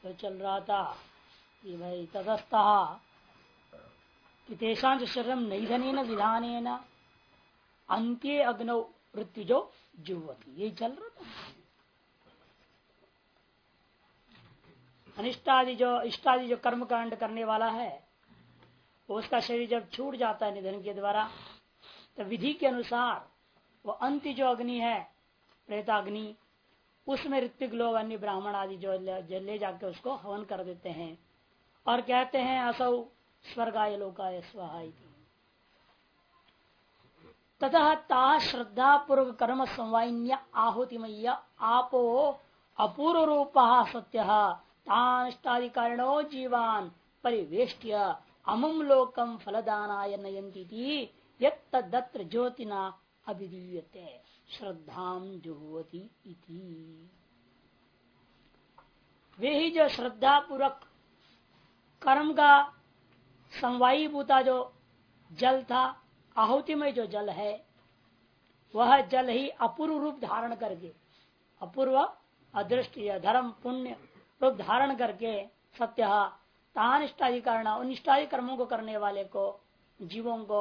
तो चल रहा था कि भाई तदस्ता तेषां शरीरम नैधन विधान अंत्य अग्नौ मृत्युजो जुवती, यही चल रहा था। अनिष्टादि जो इष्टादि जो कर्म कांड करने वाला है उसका शरीर जब छूट जाता है निधन के द्वारा, तो विधि के अनुसार वो अंत्य जो अग्नि है प्रेताग्नि, उसमें ऋत्विक लोग अन्य ब्राह्मण आदि जो ले जाके उसको हवन कर देते हैं और कहते हैं असौ स्वर्गाय लोकाय स्वाहा। ततः ता श्रद्धा पूर्व कर्म संवाइन्य आहुतिमय्य आपो अपूर्व रूप सत्य ताष्टादिकारिणो जीवान परिवेष्ट्य अमुम लोकम फलदानाय नयन्ति यत्र ज्योतिना अभिधीयते श्रद्धाम जुह्वति इति। वे ही जो श्रद्धा पूर्वक कर्म का समवायी भूता जो जल था, आहुति में जो जल है वह जल ही अपूर्व रूप धारण करके, अपूर्व अदृष्ट धर्म पुण्य रूप धारण करके सत्य तानिष्टादि कारण अनिष्टादि कर्मों को करने वाले को जीवों को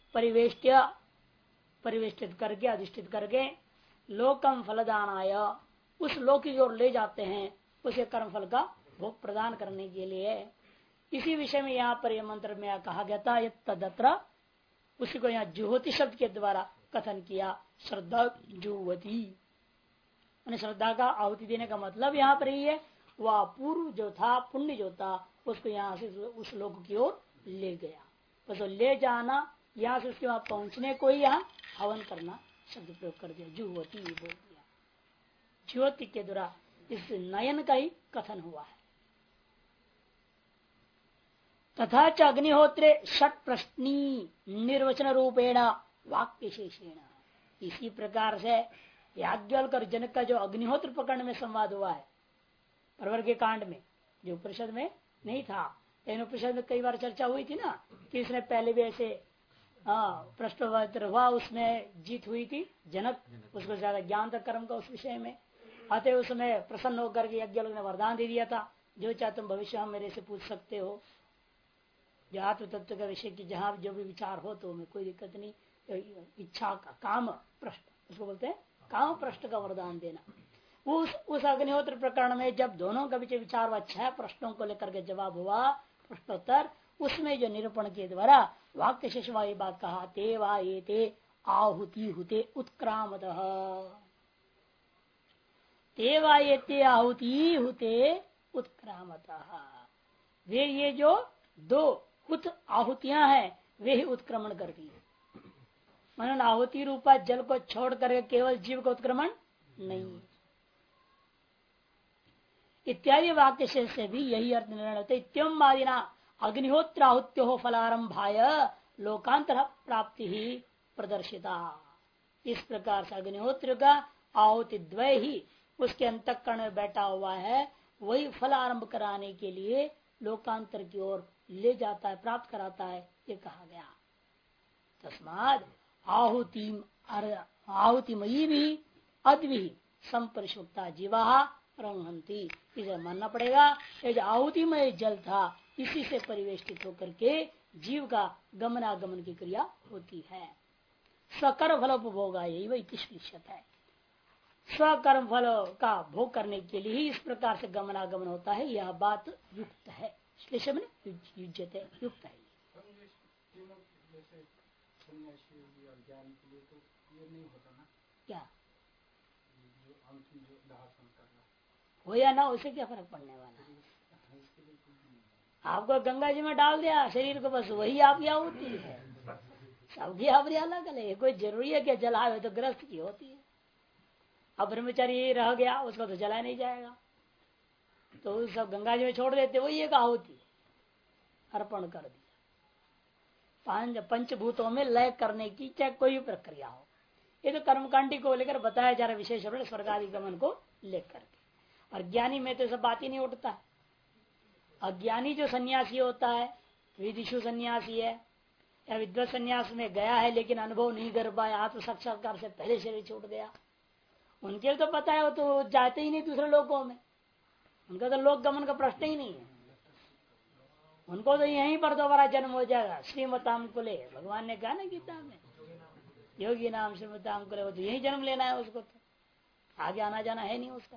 परिवेष्टित करके अधिष्ठित करके लोकम फलदानाय उस लोक की ओर ले जाते हैं, उसे कर्म फल का भोग प्रदान करने के लिए। इसी विषय में यहाँ पर यह मंत्र में कहा गया था तदत्र, उसी को यहाँ जुहोति शब्द के द्वारा कथन किया। श्रद्धा जुहवती श्रद्धा का आहुति देने का मतलब यहाँ पर ही है वह पूर्व जो था पुण्य जो था उसको यहाँ से उस लोक की ओर ले गया, बस ले जाना, यहाँ से उसके वहां पहुंचने को ही यहाँ हवन करना शब्द प्रयोग कर दिया, जुहवती बोल दिया। ज्योति के द्वारा इस नयन का ही कथन हुआ है। तथा च अग्निहोत्रे षट प्रश्नी निर्वचन रूपेण वाक्य शेषेण, इसी प्रकार से याज्ञवल्क्य और जनक का जो अग्निहोत्र प्रकरण में संवाद हुआ है परवर के कांड में, जो उपनिषद में नहीं था लेकिन उपनिषद में कई बार चर्चा हुई थी ना कि इसने पहले भी ऐसे प्रश्नोत्तर हुआ, उसमें जीत हुई थी जनक, उसको ज्यादा ज्ञान था कर्म का उस विषय में, अतः उसमें प्रसन्न होकर के यज्ञवल्क्य ने वरदान दे दिया था जो चाहे तुम भविष्य में मेरे से पूछ सकते हो, जो आत्म तत्व का विषय की जहां जो भी विचार हो तो में कोई दिक्कत नहीं। इच्छा का काम प्रश्न उसको बोलते हैं, काम प्रश्न का वरदान देना। उस अग्निहोत्र प्रकरण में जब दोनों का विचार व 6 प्रश्नों को लेकर के जवाब हुआ प्रश्नोत्तर, उसमें जो निरूपण के द्वारा वाक्य शेष वाली बात कहा ते वा ये ते आहुति हुते उत्क्रामतः, ते वा ये ते आहुति हुते उत्क्रामतः, वे ये जो 2 उत आहुतियां हैं वे ही उत्क्रमण करती है। मनन आहुति रूपा जल को छोड़ करके केवल जीव का उत्क्रमण नहीं, इत्यादि वाक्य से भी यही अर्थ निर्णय होता है। इत्यम आदिना अग्निहोत्र आहुत्यो फलारंभाय लोकांतर प्राप्ति ही प्रदर्शिता, इस प्रकार से अग्निहोत्र का आहुति द्वय ही उसके अंतःकरण में बैठा हुआ है, वही फल आरंभ कराने के लिए लोकांतर की ओर ले जाता है, प्राप्त कराता है, ये कहा गया। तस्माद आहुतिमयी भी अद्वि संपरिशुक्ता जीवा रंहंती, इसे मानना पड़ेगा ये जो आहुतिमय जल था इसी से परिवेष्टित होकर के जीव का गमनागमन की क्रिया होती है। स्वकर्म फल उपभोग यही वही तिष्ठित है, स्वकर्म फल का भोग करने के लिए ही इस प्रकार से गमनागमन होता है, यह बात युक्त है, युज्यते युक्त है। क्या हो या ना उसे क्या फर्क पड़ने वाला है, आपको गंगा जी में डाल दिया शरीर को, बस वही आपकी आहुति है, सबकी आहुति अलग अलग है, कोई जरूरी है कि जलावे तो ग्रस्त की होती है। अब ब्रह्मचारी रह गया उसको तो जलाया नहीं जाएगा, तो सब गंगा जी में छोड़ देते, वही एक आहुति अर्पण कर दिया। पंचभूतों में लय करने की चाहे कोई भी प्रक्रिया हो, ये तो कर्मकांडी को लेकर बताया जा रहा विशेष रूप से स्वर्ग आदि गमन को लेकर के। और ज्ञानी में तो सब बात ही नहीं उठता है। अज्ञानी जो सन्यासी होता है, विदिशु सन्यासी है या विद्वत सन्यास में गया है लेकिन अनुभव नहीं कर पाया, आत्म साक्षात्कार से पहले शरीर छूट गया, उनके तो पता है वो तो जाते ही नहीं दूसरे लोगों में। उनका तो लोक गमन का प्रश्न ही नहीं है। उनको तो यहीं पर दोबारा जन्म हो जाएगा। श्रीमताम कुले भगवान ने कहा ना गीता में, योगी नाम श्रीमताम कुले, वो तो यही जन्म लेना है उसको, तो आगे आना जाना है नहीं उसका।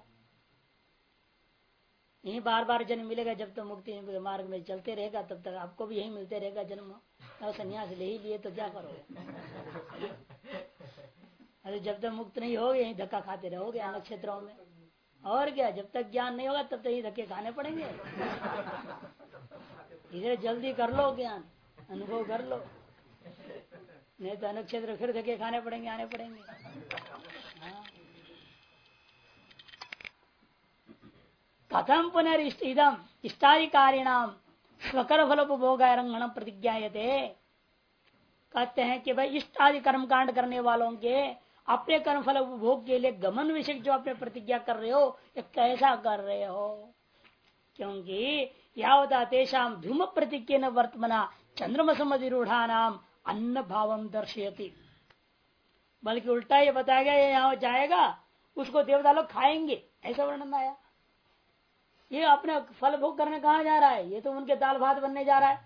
यही बार बार जन्म मिलेगा जब तक मुक्ति मार्ग में चलते रहेगा, तब तक आपको भी यही मिलते रहेगा जन्म। और संन्यास ले ही लिए तो क्या करोगे? अरे जब तक मुक्त नहीं होगे यही धक्का खाते रहोगे अन्य क्षेत्रों में। और क्या, जब तक ज्ञान नहीं होगा तब तक ये धक्के खाने पड़ेंगे। इधर जल्दी कर लो ज्ञान, अनुभव कर लो, नहीं तो अन्य क्षेत्र फिर धक्के खाने पड़ेंगे, आने पड़ेंगे। हाँ। कथम पुनरिष्टम इष्टाधिकारिणाम स्वकर फलोपभोग रंगण प्रतिज्ञायते। कहते हैं कि भाई इष्ट आदि कर्म कांड करने वालों के अपने कर्म फल उपभोग के लिए गमन विषय जो अपने प्रतिज्ञा कर रहे हो, ये कैसा कर रहे हो? क्योंकि यावता तेषाम धूम प्रतिज्ञा न वर्तमना चंद्रमा समधिरूढ़ा नाम अन्न भावम दर्शयति। बल्कि उल्टा ये बताया गया, यहाँ जाएगा उसको देवता लोग खाएंगे, ऐसा वर्णन आया। ये अपने फल भोग करने कहा जा रहा है? ये तो उनके दाल भात बनने जा रहा है।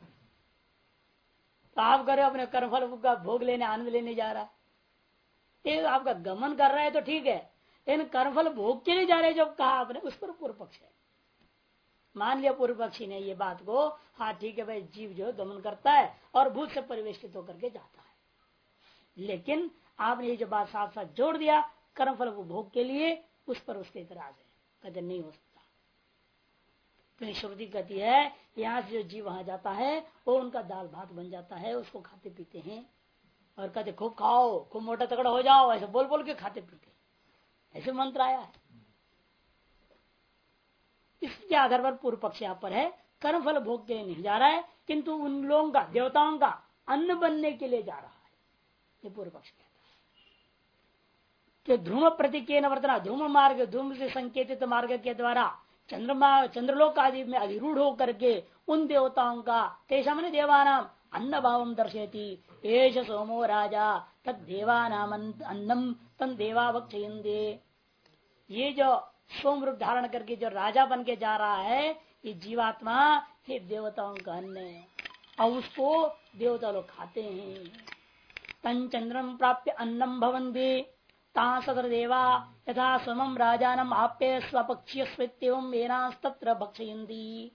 तो आप करो अपने कर्म फल का भोग लेने, आनंद लेने जा रहा है। ये आपका गमन कर रहा है तो ठीक है, लेकिन कर्मफल भोग के लिए जा रहे जो कहा आपने, उस पर पूर्व पक्ष है। मान लिया पूर्व पक्षी ने ये बात को, हाँ ठीक है भाई, जीव जो है गमन करता है और भूत से परिवेष्टित होकर के जाता है, लेकिन आपने ये जो बात साथ साथ जोड़ दिया कर्मफल भोग के लिए, उस पर उसके इतराज है, कहते नहीं हो सकता। तो श्रुति कहती है यहाँ से जो जीव वहां जाता है वो उनका दाल भात बन जाता है, उसको खाते पीते हैं और कहते खूब खाओ, खूब मोटा तगड़ा हो जाओ, ऐसे बोल बोल के खाते पीते, ऐसे मंत्र आया है। इसके आधार पर पूर्व पक्ष यहाँ पर है, कर्मफल भोग के लिए नहीं जा रहा है, किंतु उन लोगों का, देवताओं का अन्न बनने के लिए जा रहा है, ये पूर्व पक्ष कहता है। कि ध्रुव प्रतिज्ञा वर्तना, ध्रुव मार्ग, ध्रुव से संकेतित मार्ग के द्वारा चंद्रलोक आदि में अधिरूढ़ होकर के उन देवताओं का, तेषा मैंने देवानाम अन्न भावम दर्शयति, एष सोमो राजा तद देवानाम अन्नम तन देवा भक्षयन्ते। ये जो सोम रूप धारण करके जो राजा बन के जा रहा है, ये जीवात्मा ये देवताओं का अन्न है और उसको देवता लोग खाते हैं। तन चंद्रम प्राप्य अन्नम भवन्ति ता सदर देवा यथा सोमम राजानम आप्य स्वपक्षीय स्वित्यवम एनास्तत्र भक्षयन्ति।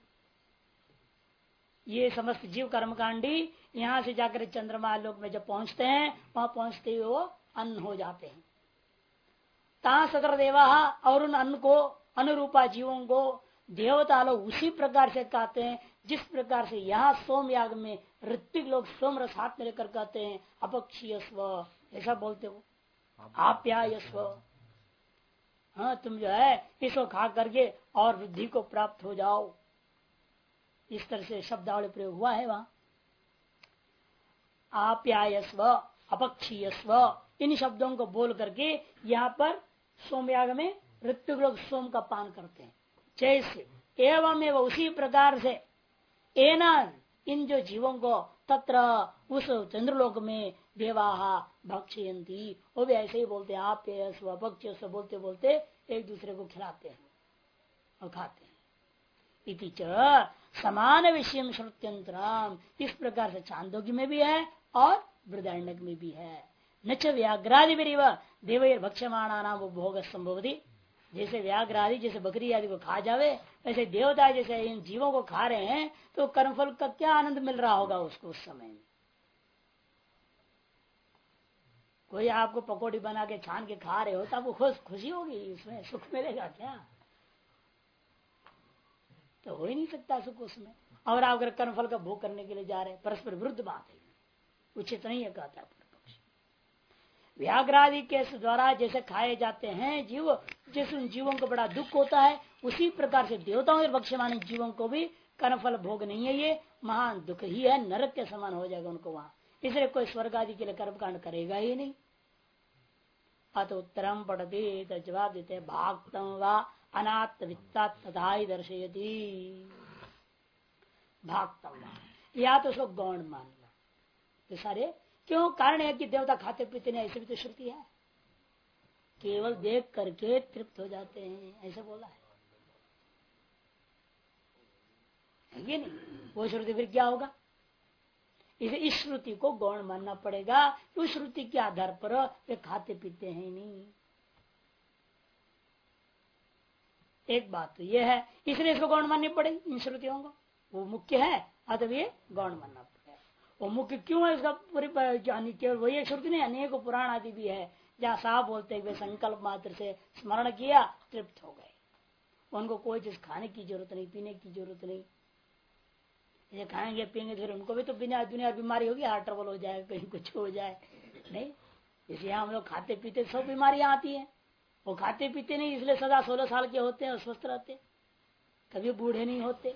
ये समस्त जीव कर्मकांडी यहाँ से जाकर चंद्रमा लोक में जब पहुंचते हैं, वहां पहुंचते हुए वो अन्न हो जाते हैं। ता सदर देवा, और उन अन्न को, अनुरूपा जीवों को देवता लोग उसी प्रकार से कहते हैं जिस प्रकार से यहाँ सोम याग में ऋत्विक लोग सोम रस हाथ में लेकर कहते हैं अपक्षीय स्व, ऐसा बोलते हो, आप्याय स्व। हाँ, तुम जो है इसको खा करके और वृद्धि को प्राप्त हो जाओ, इस तरह से शब्दावली प्रयोग हुआ है वहां। आप्याय स्व, अपक्षीय स्व, इन शब्दों को बोल करके यहाँ पर सोमयाग में ऋत्विक लोग सोम का पान करते हैं। जैसे एवं एवं उसी प्रकार से एना, इन जो जीवों को तत्र उस चंद्रलोक में देवाहा भक्षयन्ति, वो भी ऐसे ही बोलते हैं आप्याय स्व, अपक्षीय स्व बोलते बोलते एक दूसरे को खिलाते हैं और खाते हैं। इति च समान विषय श्रुत्यंतरम, इस प्रकार से चांदोग्य में भी है और बृहदारण्यक में भी है। न च व्याघ्रादि देव भक्ष्यमाणा नाम उपभोग संभवती, जैसे व्याघ्रादि जैसे बकरी आदि को खा जावे, वैसे देवता जैसे इन जीवों को खा रहे हैं, तो कर्मफल का क्या आनंद मिल रहा होगा उसको उस समय में। कोई आपको पकौड़ी बना के छान के खा रहे हो तो आपको खुशी होगी, इसमें सुख मिलेगा क्या? तो हो ही नहीं सकता सुख उसमें। और आप अगर कर्मफल का भोग करने के लिए जा रहे हैं, परस्पर विरुद्ध बात है, उचित नहीं है कहता है। व्याघ्रादि के द्वारा जैसे खाए जाते हैं जीव, जैसे उन जीवों को बड़ा दुख होता है, उसी प्रकार से देवताओं के भक्ष्यमाने जीवों को भी कर्मफल भोग नहीं है, ये महान दुख ही है, नरक के समान हो जाएगा उनको वहां। इसलिए कोई स्वर्ग आदि के लिए कर्मकांड करेगा ही नहीं। अत उत्तरम पढ़ते तो जवाब देते भागतम व अनाथ वित्ता तथा ही दर्शयती। भागतम या तो उसको गौण मान लो, तो सारे क्यों? कारण है कि देवता खाते पीते नहीं, ऐसे भी तो श्रुति है, केवल देख करके तृप्त हो जाते हैं, ऐसा बोला है। है ये नहीं, वो श्रुति फिर क्या होगा? इसे इस श्रुति को गौण मानना पड़ेगा। उस श्रुति के आधार पर वे खाते पीते हैं नहीं। एक बात तो यह है, इसलिए इसको गौण माननी पड़ेगी इन श्रुतियों को। वो मुख्य है, अतः ये गौण मानना पड़ेगा। वो मुख्य क्यों है इसका पूरी केवल वही श्रुति नहीं, अनेक पुराण आदि भी है जहाँ साफ बोलते हुए संकल्प मात्र से स्मरण किया, तृप्त हो गए। उनको कोई चीज खाने की जरूरत नहीं, पीने की जरूरत नहीं। ये खाएंगे पिएंगे फिर उनको भी तो बिना दुनिया बीमारी होगी, हार्ट ट्रबल हो जाए, कहीं कुछ हो जाए नहीं। इसलिए हम लोग खाते पीते सब बीमारियां आती है। वो खाते पीते नहीं इसलिए सदा 16 साल के होते हैं और स्वस्थ रहते, कभी बूढ़े नहीं होते।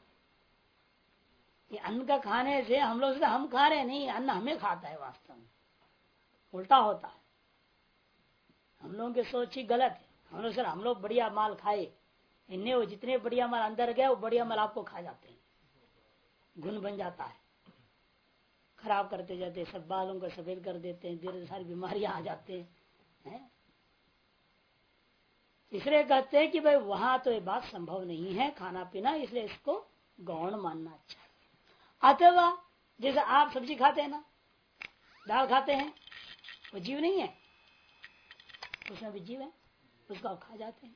ये अन्न का खाने से हम लोग हम खा रहे नहीं, अन्न हमें खाता है। वास्तव में उल्टा होता है। हम लोगों की सोच ही गलत है। हम लोग बढ़िया माल खाए, इन्हें वो जितने बढ़िया माल अंदर गए वो बढ़िया माल आपको खा जाते हैं, गुण बन जाता है, खराब करते जाते हैं, सब बालों को सफेद कर देते हैं, धीरे सारी बीमारियां आ जाते हैं। इसलिए कहते हैं कि भाई वहां तो ये बात संभव नहीं है खाना पीना, इसलिए इसको गौण मानना चाहिए। अथवा जैसे आप सब्जी खाते हैं ना, दाल खाते हैं, वो जीव नहीं है, उसमें भी जीव है, उसको आप खा जाते हैं।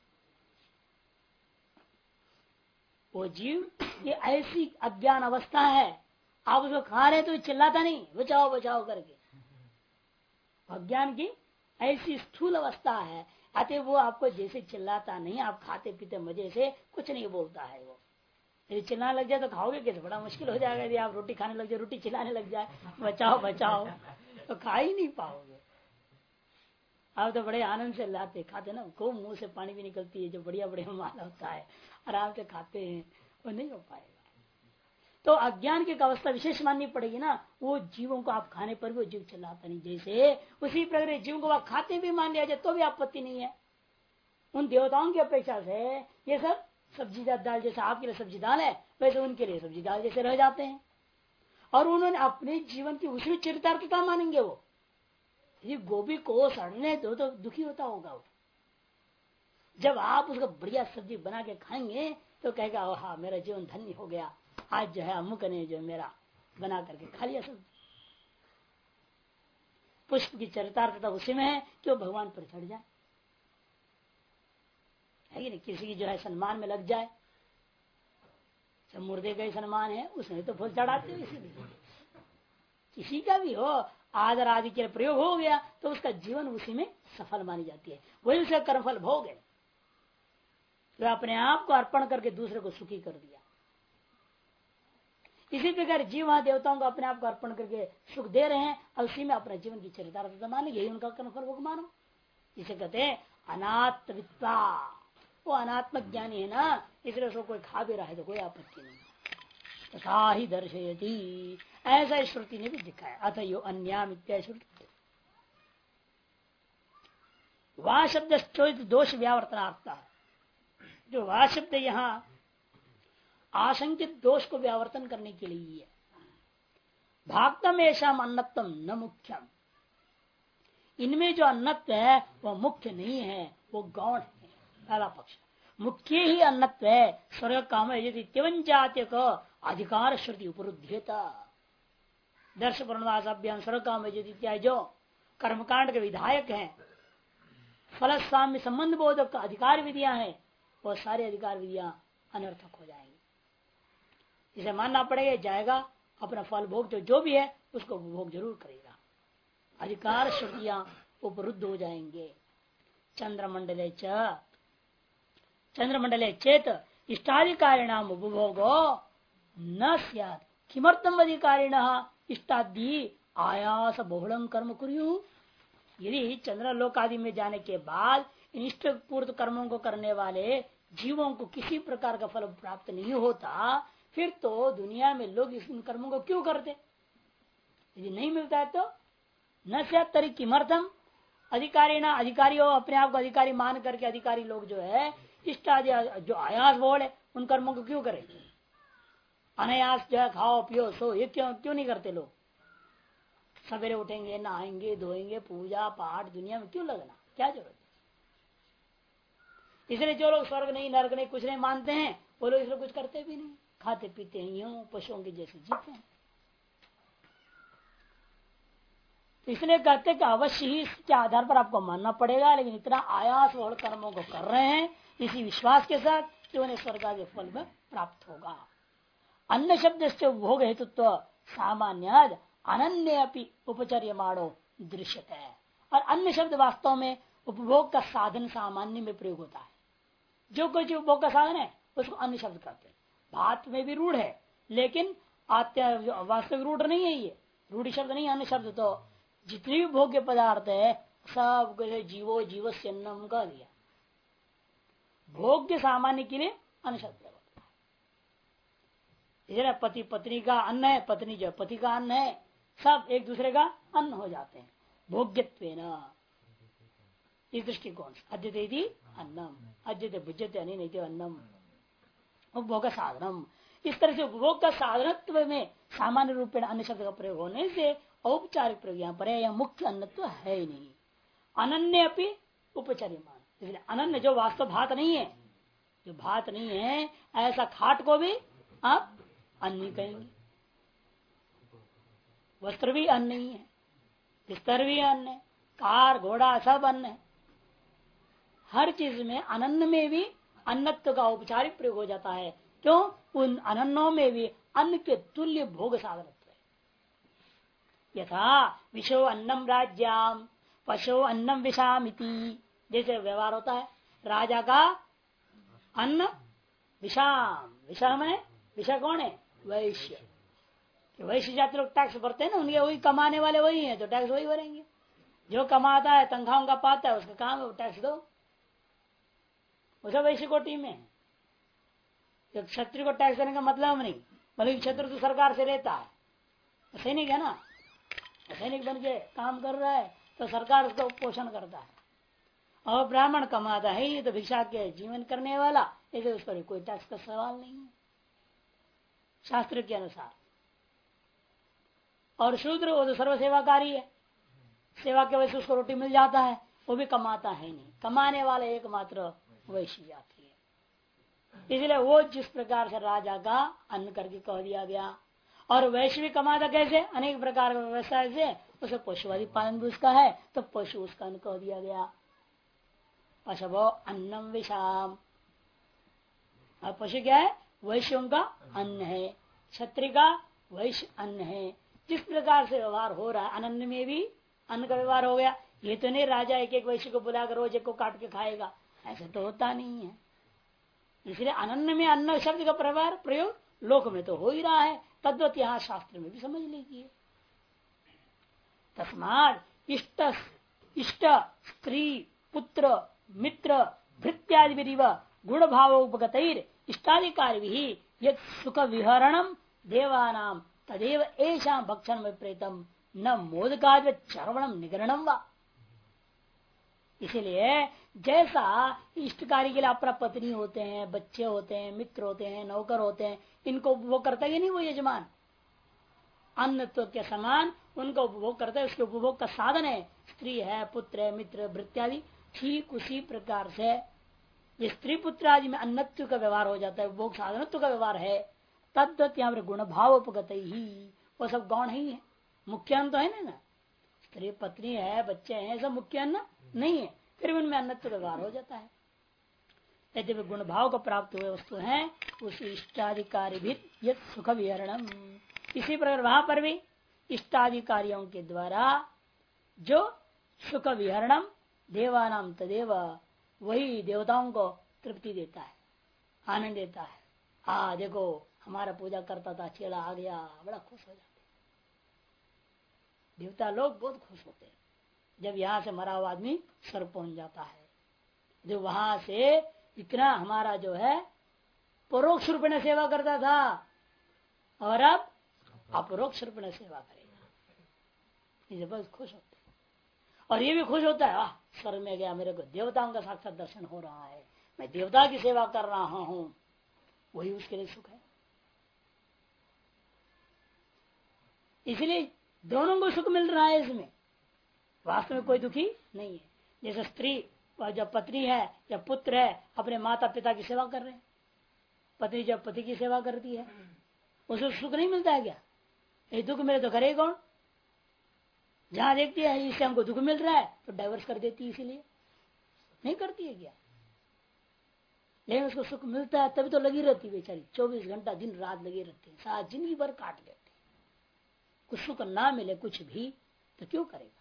वो जीव ये ऐसी अज्ञान अवस्था है, आप उसको खा रहे तो चिल्लाता नहीं बचाओ बचाओ करके। अज्ञान की ऐसी स्थूल अवस्था है, अतः वो आपको जैसे चिल्लाता नहीं, आप खाते पीते मजे से कुछ नहीं बोलता है। वो यदि चिल्लाने लग जाए तो खाओगे कैसे? बड़ा मुश्किल हो जाएगा। यदि आप रोटी खाने लग जाए, रोटी चिल्लाने लग जाए बचाओ बचाओ, तो खा ही नहीं पाओगे। आप तो बड़े आनंद से लाते खाते ना, खूब मुंह से पानी भी निकलती है, जो बढ़िया बढ़िया माल होता है आराम से खाते हैं, वो नहीं हो पाएगा। तो अज्ञान की एक अवस्था विशेष माननी पड़ेगी ना। वो जीवों को आप खाने पर भी वो जीव चलाता नहीं, जैसे उसी प्रकार जीव को आप खाते भी मान लिया जाए तो भी आपत्ति नहीं है। उन देवताओं की अपेक्षा से ये सब सब्जी दाल, जैसे आपके लिए सब्जी दाल है वैसे उनके लिए सब्जी दाल जैसे रह जाते हैं। और उन्होंने अपने जीवन की उसी चरितार्थता मानेंगे। वो यदि गोभी को सड़ने दो तो दुखी होता होगा वो। जब आप उसको बढ़िया सब्जी बना के खाएंगे तो कहेगा हाँ मेरा जीवन धन्य हो गया, आज जो है अमुक ने जो मेरा बना करके खा लिया सब्जी। पुष्प की चरितार्थता उसी में है कि वो भगवान पर चढ़ जाए, है कि नहीं? किसी की जो है सम्मान में लग जाए, सब मुर्दे का ही सम्मान है उसमें तो फूल चढ़ाते हैं। इसीलिए किसी का भी हो आदर आदि के प्रयोग हो गया तो उसका जीवन उसी में सफल मानी जाती है, वही उसका कर्मफल भोग है। तो अपने आप को अर्पण करके दूसरे को सुखी कर दिया। इसी प्रकार जीव वहां देवताओं को अपने आप को अर्पण करके सुख दे रहे हैं और उसी में अपने जीवन की चरितार्थता माने, यही उनका कर्मफल भोग मानो। इसे कहते हैं अनात्मवित्ता। वो अनात्म ज्ञानी है ना, इसलिए उसको कोई खा भी रहा है तो कोई आपत्ति नहीं। तथा ही दर्शयति, ऐसा श्रुति ने भी दिखाया। अथ यो अन्याम श्रुति। वाह शब्द दोष व्यावर्तनार्थ, जो वाह शब्द यहाँ आशंकित दोष को व्यावर्तन करने के लिए है। भागतम ऐसा अन्नत्म न मुख्यम, इनमें जो अन्नत्व है वह मुख्य नहीं है, वो गौण है। पहला पक्ष मुख्य ही अन्नत्व है, स्वर्ग काम यदि जात्य का अधिकार श्रुति उपरुध्यता। दर्श पूर्णवास अभ्याम स्वर्ग काम इत्यादि जो कर्मकांड के विधायक हैं, फल साम्य संबंध बोधक अधिकार विधियां हैं, वो सारे अधिकार विधियां अनर्थक हो जाएंगी। इसे मानना पड़ेगा, जाएगा अपना फल भोग जो भी है उसको भोग जरूर करेगा। अधिकार श्रुतियां उपरुद्ध हो जाएंगे। चंद्रमंडले चेत इष्टाधिकारिणाम उपभोगो न स्यात्, किमर्थम अधिकारिण इष्टादि आयास बहुलम कर्म कुर्यु। यदि चंद्रलोक आदि में जाने के बाद इष्ट पूर्त कर्मों को करने वाले जीवों को किसी प्रकार का फल प्राप्त नहीं होता, फिर तो दुनिया में लोग इन कर्मों को क्यों करते? यदि नहीं मिलता है तो न स्यात् तरी किमर्थम अधिकारी ना, अधिकारी हो अपने आप को अधिकारी मान करके अधिकारी लोग जो है इष्ट आदि जो आयास बोल है उन कर्मों को क्यों करें? अनायास जो है खाओ पियो सो, ये क्यों नहीं करते लोग? सवेरे उठेंगे, नहाएंगे, धोएंगे, पूजा पाठ दुनिया में क्यों लगना, क्या जरूरत है? इसलिए जो लोग स्वर्ग नहीं नरक नहीं कुछ नहीं मानते हैं वो लोग इसलिए कुछ करते भी नहीं, खाते पीते हैं यूं पशुओं के जैसे जीते हैं। तो इसलिए कहते कि अवश्य ही इसके आधार पर आपको मानना पड़ेगा, लेकिन इतना आयास बहुल कर्मों को कर रहे हैं इसी विश्वास के साथ कि उन्हें स्वर्ग के फल में प्राप्त होगा। अन्य शब्द से उपभोग हेतुत्व सामान्य अनन्य अपनी उपचर्य माणो दृश्यत है। और अन्य शब्द वास्तव में उपभोग का साधन सामान्य में प्रयोग होता है। जो कुछ उपभोग का साधन है उसको अन्य शब्द कहते हैं। बात में भी रूढ़ है, लेकिन वास्तविक रूढ़ नहीं है, ये रूढ़ी शब्द नहीं, अन्य शब्द। तो जितने भी भोग्य पदार्थ है सब जीवो जीव से अन्नम कह दिया। भोग्य सामान्य के लिए अन्य शब्द होता है। पति पत्नी का अन्न है, पत्नी जो पति का अन्न है, सब एक दूसरे का अन्न हो जाते हैं भोग्यत्वेन। इस दृष्टिकोण से अद्यते अन्नम अद्यते भुज्यते नहीं अन्नम उपभोग साधनम। इस तरह से उपभोग का साधनत्व में सामान्य रूप में अन्य शब्द का प्रयोग होने से औपचारिक प्रयोग यहाँ पर है, यह मुख्य अन्नत्व है ही नहीं। अनन्य अपनी उपचर्यमान, इसलिए अनन्य जो वास्तव भात नहीं है, जो भात नहीं है ऐसा खाट को भी आप अन्न कहेंगे। वस्त्र भी अन्न नहीं है, बिस्तर भी अन्न है, कार घोड़ा सब अन्न है। हर चीज में अनन्न में भी अन्नत्व का औपचारिक प्रयोग हो जाता है। क्यों? उन अनन्नों में भी अन्न के तुल्य भोग साधनत्व है। यथा विशो अन्नम राज्याम पशो अन्नम विषामिति, जैसे व्यवहार होता है। राजा का अन्न विषाम, विषाम है, विषय कौन है? वैश्य। वैश्य जाति लोग टैक्स भरते हैं ना, उनके वही कमाने वाले वही हैं, तो टैक्स वही भरेंगे। जो कमाता है तनख्वाह उनका पाता है, उसका काम है वो टैक्स दो। उसे वैश्य कोटि में है। जब क्षत्रिय को टैक्स देने का मतलब नहीं, बल्कि क्षत्रिय तो सरकार से लेता है। सैनिक है ना, सैनिक बन के काम कर रहा है तो सरकार उसका पोषण करता है। और ब्राह्मण कमाता है ये तो भिक्षा के जीवन करने वाला, इसे उस पर कोई टैक्स का सवाल नहीं है शास्त्र के अनुसार। और शूद्र वो तो सर्व सेवाकारी है, सेवा के वजह से उसको रोटी मिल जाता है, वो भी कमाता है नहीं। कमाने वाला एकमात्र वैश्य जाति है। इसलिए वो जिस प्रकार से राजा का अन्न करके कह दिया गया, और वैश्य भी कमाता कैसे? अनेक प्रकार का व्यवसाय से, उसे पशुवादी पालन भी उसका है, तो पशु उसका अन्न कह दिया गया। पशवो अन्नम विषाम, और पशु क्या है? वैश्यों का अन्न है, क्षत्रिय का वैश्य अन्न है। जिस प्रकार से व्यवहार हो रहा है, अनन्न में भी अन्न का व्यवहार हो गया। ये तो नहीं राजा एक एक वैश्य को बुलाकर रोज एक को काट के खाएगा, ऐसा तो होता नहीं है। इसलिए अनन्न में अन्न शब्द का प्रयोग लोक में तो हो ही रहा है, तद्वत यहाँ शास्त्र में भी समझ लीजिए। तस्मात् इष्ट इष्ट स्त्री पुत्र मित्र भृत्यादि गुण भाव उपगत इष्टाधिकारी भी यद सुख विहरणम देवानाम तदेव ऐसा भक्षण में प्रेतम न मोदकाद चरवणम निगरणम वा। इसीलिए जैसा इष्टकारी के लिए अपना पत्नी होते हैं, बच्चे होते हैं, मित्र होते हैं, नौकर होते हैं, इनको उपभोग करता है नहीं वो यजमान, अन्न तो के समान उनको उपभोग करता है। उसके उपभोग का साधन है स्त्री है, पुत्र है, मित्र भृत्यादि। ठीक उसी प्रकार से ये स्त्री पुत्र आदि में अन्नत्व का व्यवहार हो जाता है, उपभोग साधनत्व का व्यवहार है। तद्वत यहाँ पर गुण भाव उपगत ही, वो सब गौण ही है। मुख्य अन्न तो है ना, स्त्री पत्नी है, बच्चे हैं, सब मुख्य अन्न नहीं है, फिर उनमें अन्नत्व का व्यवहार हो जाता है। यदि वे गुण भाव को प्राप्त हुए वस्तु है, उस इष्टाधिकारी भी यद सुख विहरणम। इसी प्रकार वहां पर भी इष्टाधिकारियों के द्वारा जो सुख विहरणम देवानाम तदेव, वही देवताओं को तृप्ति देता है, आनंद देता है। देखो हमारा पूजा करता था, चेला आ गया, बड़ा खुश हो जाते। देवता लोग बहुत खुश होते हैं जब यहाँ से मरा हुआ आदमी स्वर्ग पहुंच जाता है। जो वहां से इतना हमारा जो है परोक्ष रूप में सेवा करता था और अब अपरोक्ष रूप में सेवा करेगा, इसे बस खुश होते हैं। और ये भी खुश होता है, स्वर्ग में गया, मेरे को देवताओं का साक्षात दर्शन हो रहा है, मैं देवता की सेवा कर रहा हूँ, वही उसके लिए सुख है। इसलिए दोनों को सुख मिल रहा है, इसमें वास्तव में कोई दुखी नहीं है। जैसे स्त्री जब पत्नी है या पुत्र है अपने माता पिता की सेवा कर रहे हैं, पत्नी जब पति की सेवा करती है उसको सुख नहीं मिलता है क्या? ये दुख मिले तो करे कौन? जहां देखती है इससे हमको दुख मिल रहा है तो डाइवर्स कर देती है, इसीलिए नहीं करती है क्या? लेकिन उसको सुख मिलता है तभी तो लगी रहती है बेचारी, 24 घंटा दिन रात लगी रहती है, सारा जिंदगी भर काट लेती है। कुछ सुख ना मिले कुछ भी तो क्यों करेगा?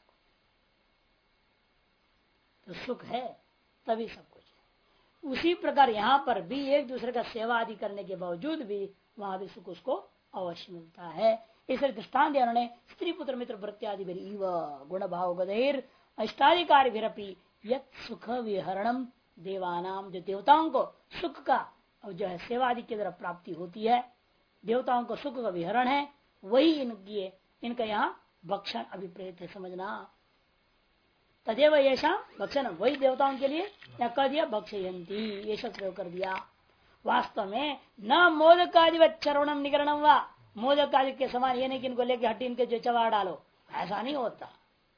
तो सुख है तभी सब कुछ है। उसी प्रकार यहाँ पर भी एक दूसरे का सेवा आदि करने के बावजूद भी वहां भी सुख उसको अवश्य मिलता है। इसलिए दृष्टांत उन्होंने स्त्री पुत्र मित्र भृत्यादि गुण भाव गधेर अष्टाधिकारी भी यत सुख विहरणम देवानाम, जो देवताओं को सुख का जो है सेवा आदि की तरफ प्राप्ति होती है, देवताओं को सुख का विहरण है, वही इनका यहाँ भक्षण अभिप्रेत है, समझना। तदेव ऐसा भक्षण, वही देवताओं के लिए या कह दिया भक्षयंती, ये सब प्रयोग कर दिया। वास्तव में न मोदकादिवत चरवणम निकरणम व, मोदकादि के समान ये नहीं कि इनको लेके हड्डी इनके जो चबा डालो, ऐसा नहीं होता।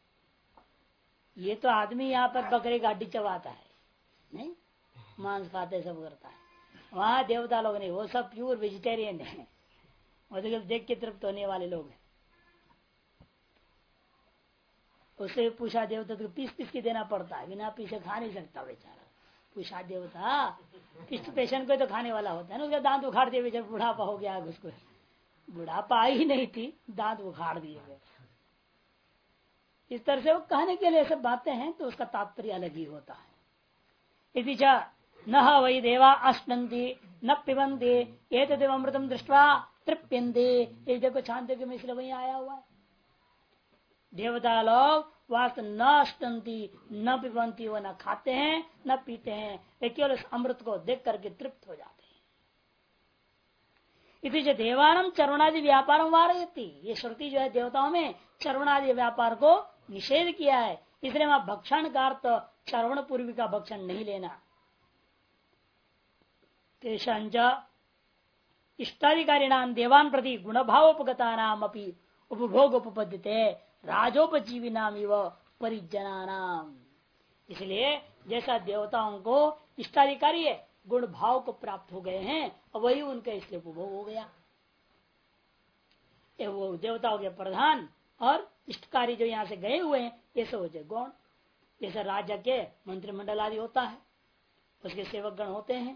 ये तो आदमी यहाँ पर बकरे का हड्डी चबाता है, नहीं मांस खाते सब करता है। वहां देवता लोग नहीं, वो सब प्योर वेजिटेरियन है, वो तो देख के तृप्त होने वाले लोग हैं। उससे पूछा देवता तो पीस पीस के देना पड़ता है, बिना पीसे खा नहीं सकता बेचारा। पूछा देवता किस पेशेंट को तो खाने वाला होता है ना, उसका दांत उखाड़ दिए बेचारा, बुढ़ापा हो गया, उसको बुढ़ापा आई ही नहीं थी, दांत उखाड़ दिए गए। इस तरह से वो कहने के लिए सब बातें हैं, तो उसका तात्पर्य अलग ही होता है। यदि न वही देवा अश्नन्ति न पिबंती एक अमृतम दृष्टवा तृप्यन्ते, ये देखो छांदे में इसलिए वही आया हुआ है। देवता लोग वास्तव न अष्टंती न पिबंती, वो न खाते हैं न पीते हैं, वे केवल उस अमृत को देख करके तृप्त हो जाते हैं। इसी देवानम चरवणादि व्यापार वारयति, ये श्रुति जो है देवताओं में चरवणादि व्यापार को निषेध किया है, इसलिए वहां भक्षण का अर्थ चरवण पूर्वी का भक्षण नहीं लेना। तेषांच इष्टाधिकारिणाम देवान प्रति गुणभावोपगता नाम अपनी उपभोग उपपद्यते राजोपजीवी नाम इव परिजना नाम। इसलिए जैसा देवताओं को इष्टाधिकारी है, गुण भाव को प्राप्त हो गए हैं, वही उनका इसलिए उपभोग हो गया। वो देवताओं के प्रधान और इष्टकारी जो यहाँ से गए हुए हैं, ये सब हो जाए गौण। जैसे राजा के मंत्रिमंडल आदि होता है, उसके सेवक गण होते हैं।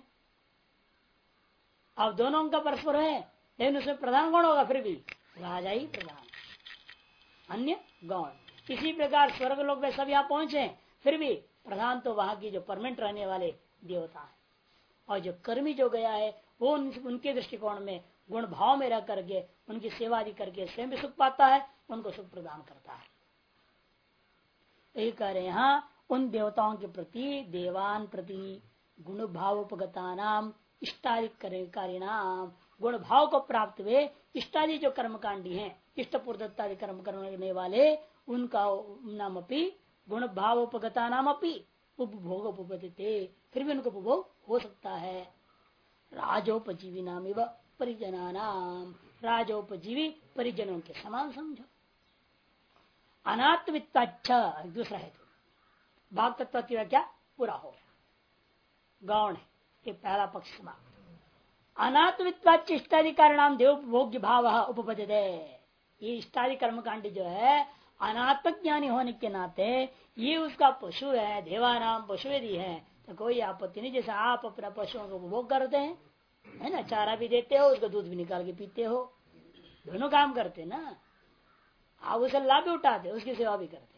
अब दोनों का परस्पर है, लेकिन उसमें प्रधान कौन होगा? फिर भी राजा ही प्रधान, अन्य गौण। इसी प्रकार स्वर्ग लोक में सब यहाँ पहुंचे, फिर भी प्रधान तो वहां की जो परमानेंट रहने वाले देवता है, और जो कर्मी जो गया है वो उनके दृष्टिकोण में गुण भाव में रह करके उनकी सेवा आदि करके स्वयं भी सुख पाता है, उनको सुख प्रदान करता है। यही कह रहे यहाँ उन देवताओं के प्रति देवान प्रति गुण भावोपगता नाम इष्टादि नाम, गुण भाव को प्राप्त हुए इष्टादि जो कर्मकांडी हैं, इष्ट पूर्दत्तादि कर्म करने वाले, उनका नाम अपनी गुण भावोपगता नाम अपनी उपभोग उपपद्यते, फिर भी उनको उपभोग हो सकता है। राजोपजीवी नाम एवं परिजना नाम, राजोपजीवी परिजनों के समान समझो। अनात्मित्वाच्छा दूसरा है, भाग तत्व की व्याख्या पूरा हो गया, गौण है ये पहला पक्ष समाप्त। अनात्मित्वाच्च इष्टाधिकारी नाम देव भोग्य भाव उपपद्यते, ये इष्टादि कर्मकांडी जो है अनात्मक ज्ञानी होने के नाते ये उसका पशु है, देवा नाम पशु यदि है तो कोई आपत्ति नहीं। जैसे आप अपना पशुओं को उपभोग करते हैं, है ना, चारा भी देते हो, उसका दूध भी निकाल के पीते हो, दोनों काम करते ना, आप उसे लाभ भी उठाते, उसकी सेवा भी करते।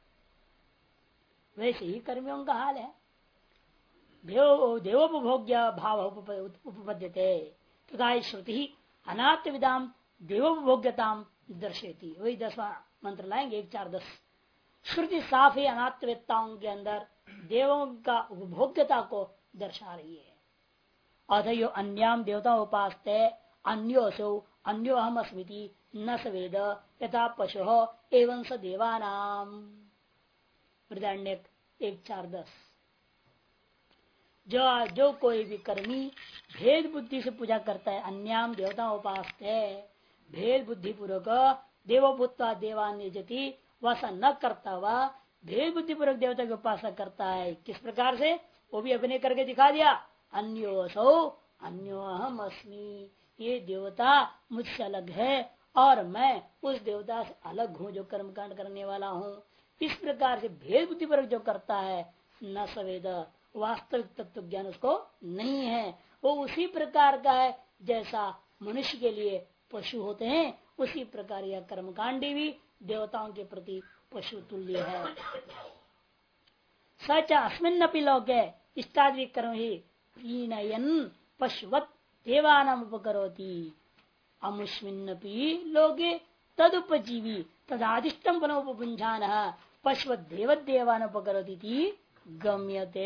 वैसे ही कर्मियों का हाल है। देवोपभोग्य भाव उपपद्यते तथा श्रुति अनात्म विदाम देवोपभोग्यताम दर्शेती। वही 10वां मंत्र लाएंगे 1, 4, 10। श्रुति साफ ही अनात्मवेत्ताओं के अंदर देवों का उपभोग्यता को दर्शा रही है। अथयो अन्याम देवता उपासते अन्योसो अन्यो हम अस्मिति न सवेद यथा पशु एवं स देवानाम। बृहदारण्यक 1, 4, 10। जो कोई भी कर्मी भेद बुद्धि से पूजा करता है, अन्याम देवता उपासते, भेद बुद्धि पूर्वक देवभूत्वा देवान्य जति वैसा न करता हुआ भेद बुद्धि पूर्वक देवता की उपासना करता है। किस प्रकार से? वो भी अभिनय करके दिखा दिया। अन्योसो अन्यो अहम अस्मि, ये देवता मुझसे अलग है और मैं उस देवता से अलग हूँ जो कर्मकांड करने वाला हूँ। इस प्रकार से भेद बुद्धि पर जो करता है न सवेद, वास्तविक तत्व ज्ञान उसको नहीं है। वो उसी प्रकार का है जैसा मनुष्य के लिए पशु होते हैं, उसी प्रकार यह कर्मकांडी भी देवताओं के प्रति पशु तुल्य है। सच अस्मिन्नपि लोके इष्टादि कर्म ही प्रीणयन पशुवत देवानाम उपकरोति, अमुष्मिन्नपि लोके तदुपजीवी तदादिष्टम पुनोपपुंजान पशुवत देवान उपकरोति गम्यते।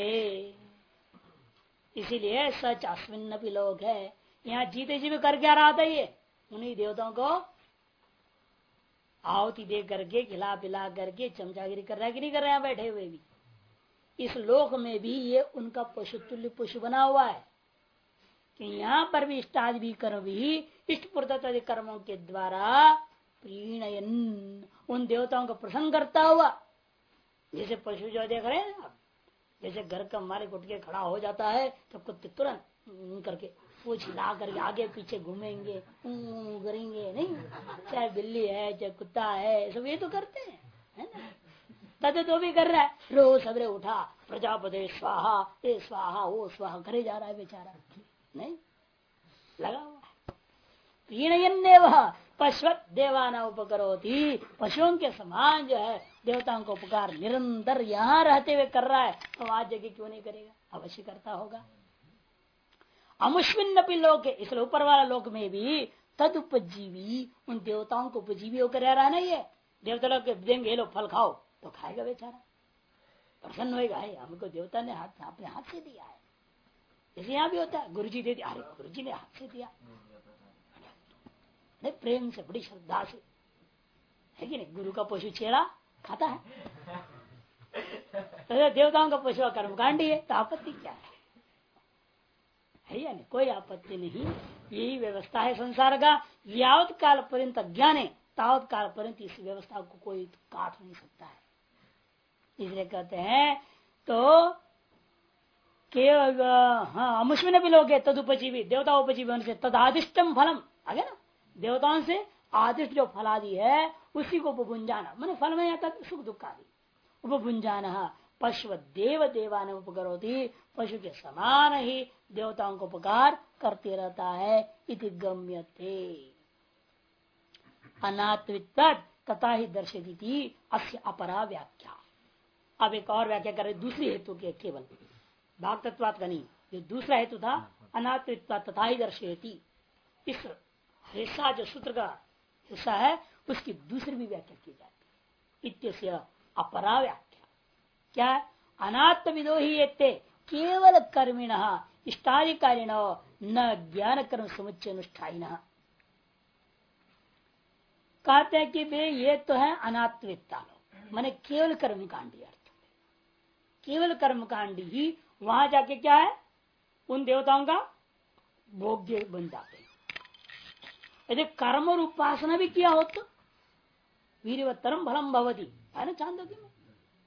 इसीलिए सच अस्मिन्नपि लोक है, यहाँ जीते जी भी कर क्या रहा था, ये उन्हीं देवताओं को आहुति दे करके खिला पिला करके चमचागिरी कर रहा है कि नहीं कर रहे हैं बैठे हुए भी। इस लोक में भी ये उनका पशु तुल्य पशु बना हुआ है कि यहाँ पर भी इष्टादि भी कर्म भी इष्ट पूर्ति कर्मों के द्वारा प्रीणयन उन देवताओं का प्रसन्न करता हुआ। जैसे पशु जो देख रहे हैं आप, जैसे घर का मालिक उठ के खड़ा हो जाता है तो कुत्ते तुरंत करके पूछ हिला करके आगे पीछे घूमेंगे करेंगे, नहीं चाहे बिल्ली है चाहे कुत्ता है, सब ये तो करते हैं, है ना। तद तो भी कर रहा है, रोज सवेरे उठा प्रजापति स्वाहा, ये स्वाहा वो स्वाहा करे जा रहा है बेचारा, नहीं लगा हुआ है। प्रीणयन्ने वह पशुवत देवाना उपकरोति, पशुओं के समान जो है देवताओं को उपकार निरंतर यहाँ रहते हुए कर रहा है, तो आज जगह क्यों नहीं करेगा, अवश्य करता होगा। अमुष्मिन्नपि लोक, इसलिए ऊपर वाला लोक में भी तद उपजीवी उन देवताओं को उपजीवी होकर रह रहा है ना। ये देवता लोग देंगे ये लोग फल खाओ तो खाएगा बेचारा, प्रसन्न होएगा, हमको देवता ने अपने हाथ से दिया है। जैसे यहाँ भी होता है गुरु जी दे दिया, अरे गुरु जी ने हाथ से दिया, नहीं प्रेम से बड़ी श्रद्धा से, है कि नहीं। गुरु का पशु चेड़ा खाता है तो देवताओं का पशु कर्मकांडी है, तो आपत्ति क्या है या नहीं, कोई आपत्ति नहीं। यही व्यवस्था है संसार का। यावत काल पर्यंत अज्ञान है तावत काल पर्यंत इस व्यवस्था को कोई काट नहीं सकता है। इसलिए कहते हैं तो केवल हाँ अमुष्मिन भी लोग तदुपजीवी, देवता उपजीवी होने से तदादिष्टम फलम आ गया ना, देवताओं से आदिष्ट जो फलादि है उसी को उपभुंजाना, मैंने फल में आता सुख दुख आदि उपभुंजाना पशु देव देवान उपकरोति, पशु के समान ही देवताओं को उपकार करते रहता है। इति गम्यते अनात्वित्वात् तथा ही दर्शयति अस्य अपरा व्याख्या। अब एक और व्याख्या कर रहे दूसरी हेतु के, केवल भाग तत्वात् का नहीं, जो दूसरा हेतु था अनात्वित्वात् तथा ही दर्शयति, इस हिस्सा जो सूत्र का हिस्सा है उसकी दूसरी भी व्याख्या की जाती। इत्यस्य अपरा व्याख्या क्या है, अनात्म विदो ही एते केवल कर्मिण इष्टाधिकारिण न ज्ञान कर्म समुच्चय अनुष्ठान। कहते हैं कि वे ये तो है अनात्मिकता लोग, माने केवल कर्मकांडी अर्थ, केवल कर्मकांडी ही वहां जाके क्या है उन देवताओं का भोग्य बन जाते हैं। यदि कर्म और उपासना भी किया हो तो वीरवत्तरम फलम भवति है ना चांदोग्य में,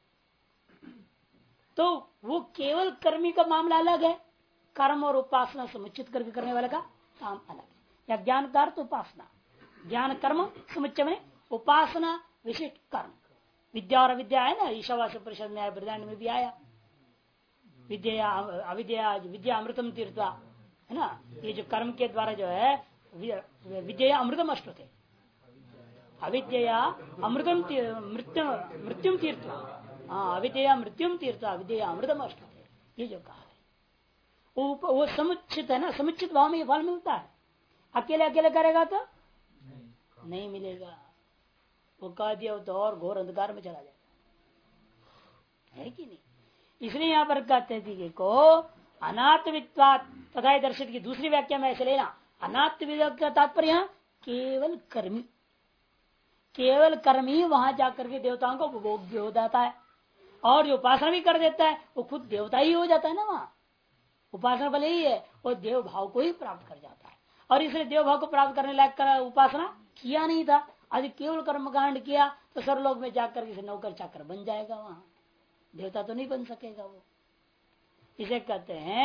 तो वो केवल कर्मी का मामला अलग है, कर्म और उपासना समुचित करके करने वाले का काम अलग है। या ज्ञान का अर्थ उपासना, ज्ञान कर्म समुच्चय में उपासना विशिष्ट कर्म, विद्या और अविद्या है ना, ईशावास परिषद में बृहदारण्य में भी आया, विद्या अविद्या विद्या अमृतम तीर्था है ना। ये जो कर्म के द्वारा जो है विद्या अमृतम अष्ट थे, अविद्या अमृतम मृत्युम तीर्था, हाँ अविद्या मृत्युम तीर्था विद्या अमृतम अष्ट थे, ये जो कहा है वो समुचित है ना, समुचित भाव में ये फल मिलता है। अकेले अकेले करेगा तो नहीं मिलेगा, वो कह दिया तो और घोर अंधकार में चला जाएगा, है कि नहीं। इसलिए यहाँ पर कहते थे को अनात्मवित्वात् तथा दर्शित की दूसरी व्याख्या में ऐसे लेना, अनात्मविद का तात्पर्य केवल कर्मी, केवल कर्मी वहां जाकर के देवताओं को उपभोग्य हो जाता है, और जो उपासना भी कर देता है वो खुद देवता ही हो जाता है ना। वहां उपासना भले ही है, वो देव भाव को ही प्राप्त कर जाता है, और इसलिए देव भाव को प्राप्त करने लायक उपासना किया नहीं था, यदि केवल कर्मकांड किया तो सर्वलोक में जाकर किसी नौकर चाकर बन जाएगा, वहां देवता तो नहीं बन सकेगा वो। इसे कहते हैं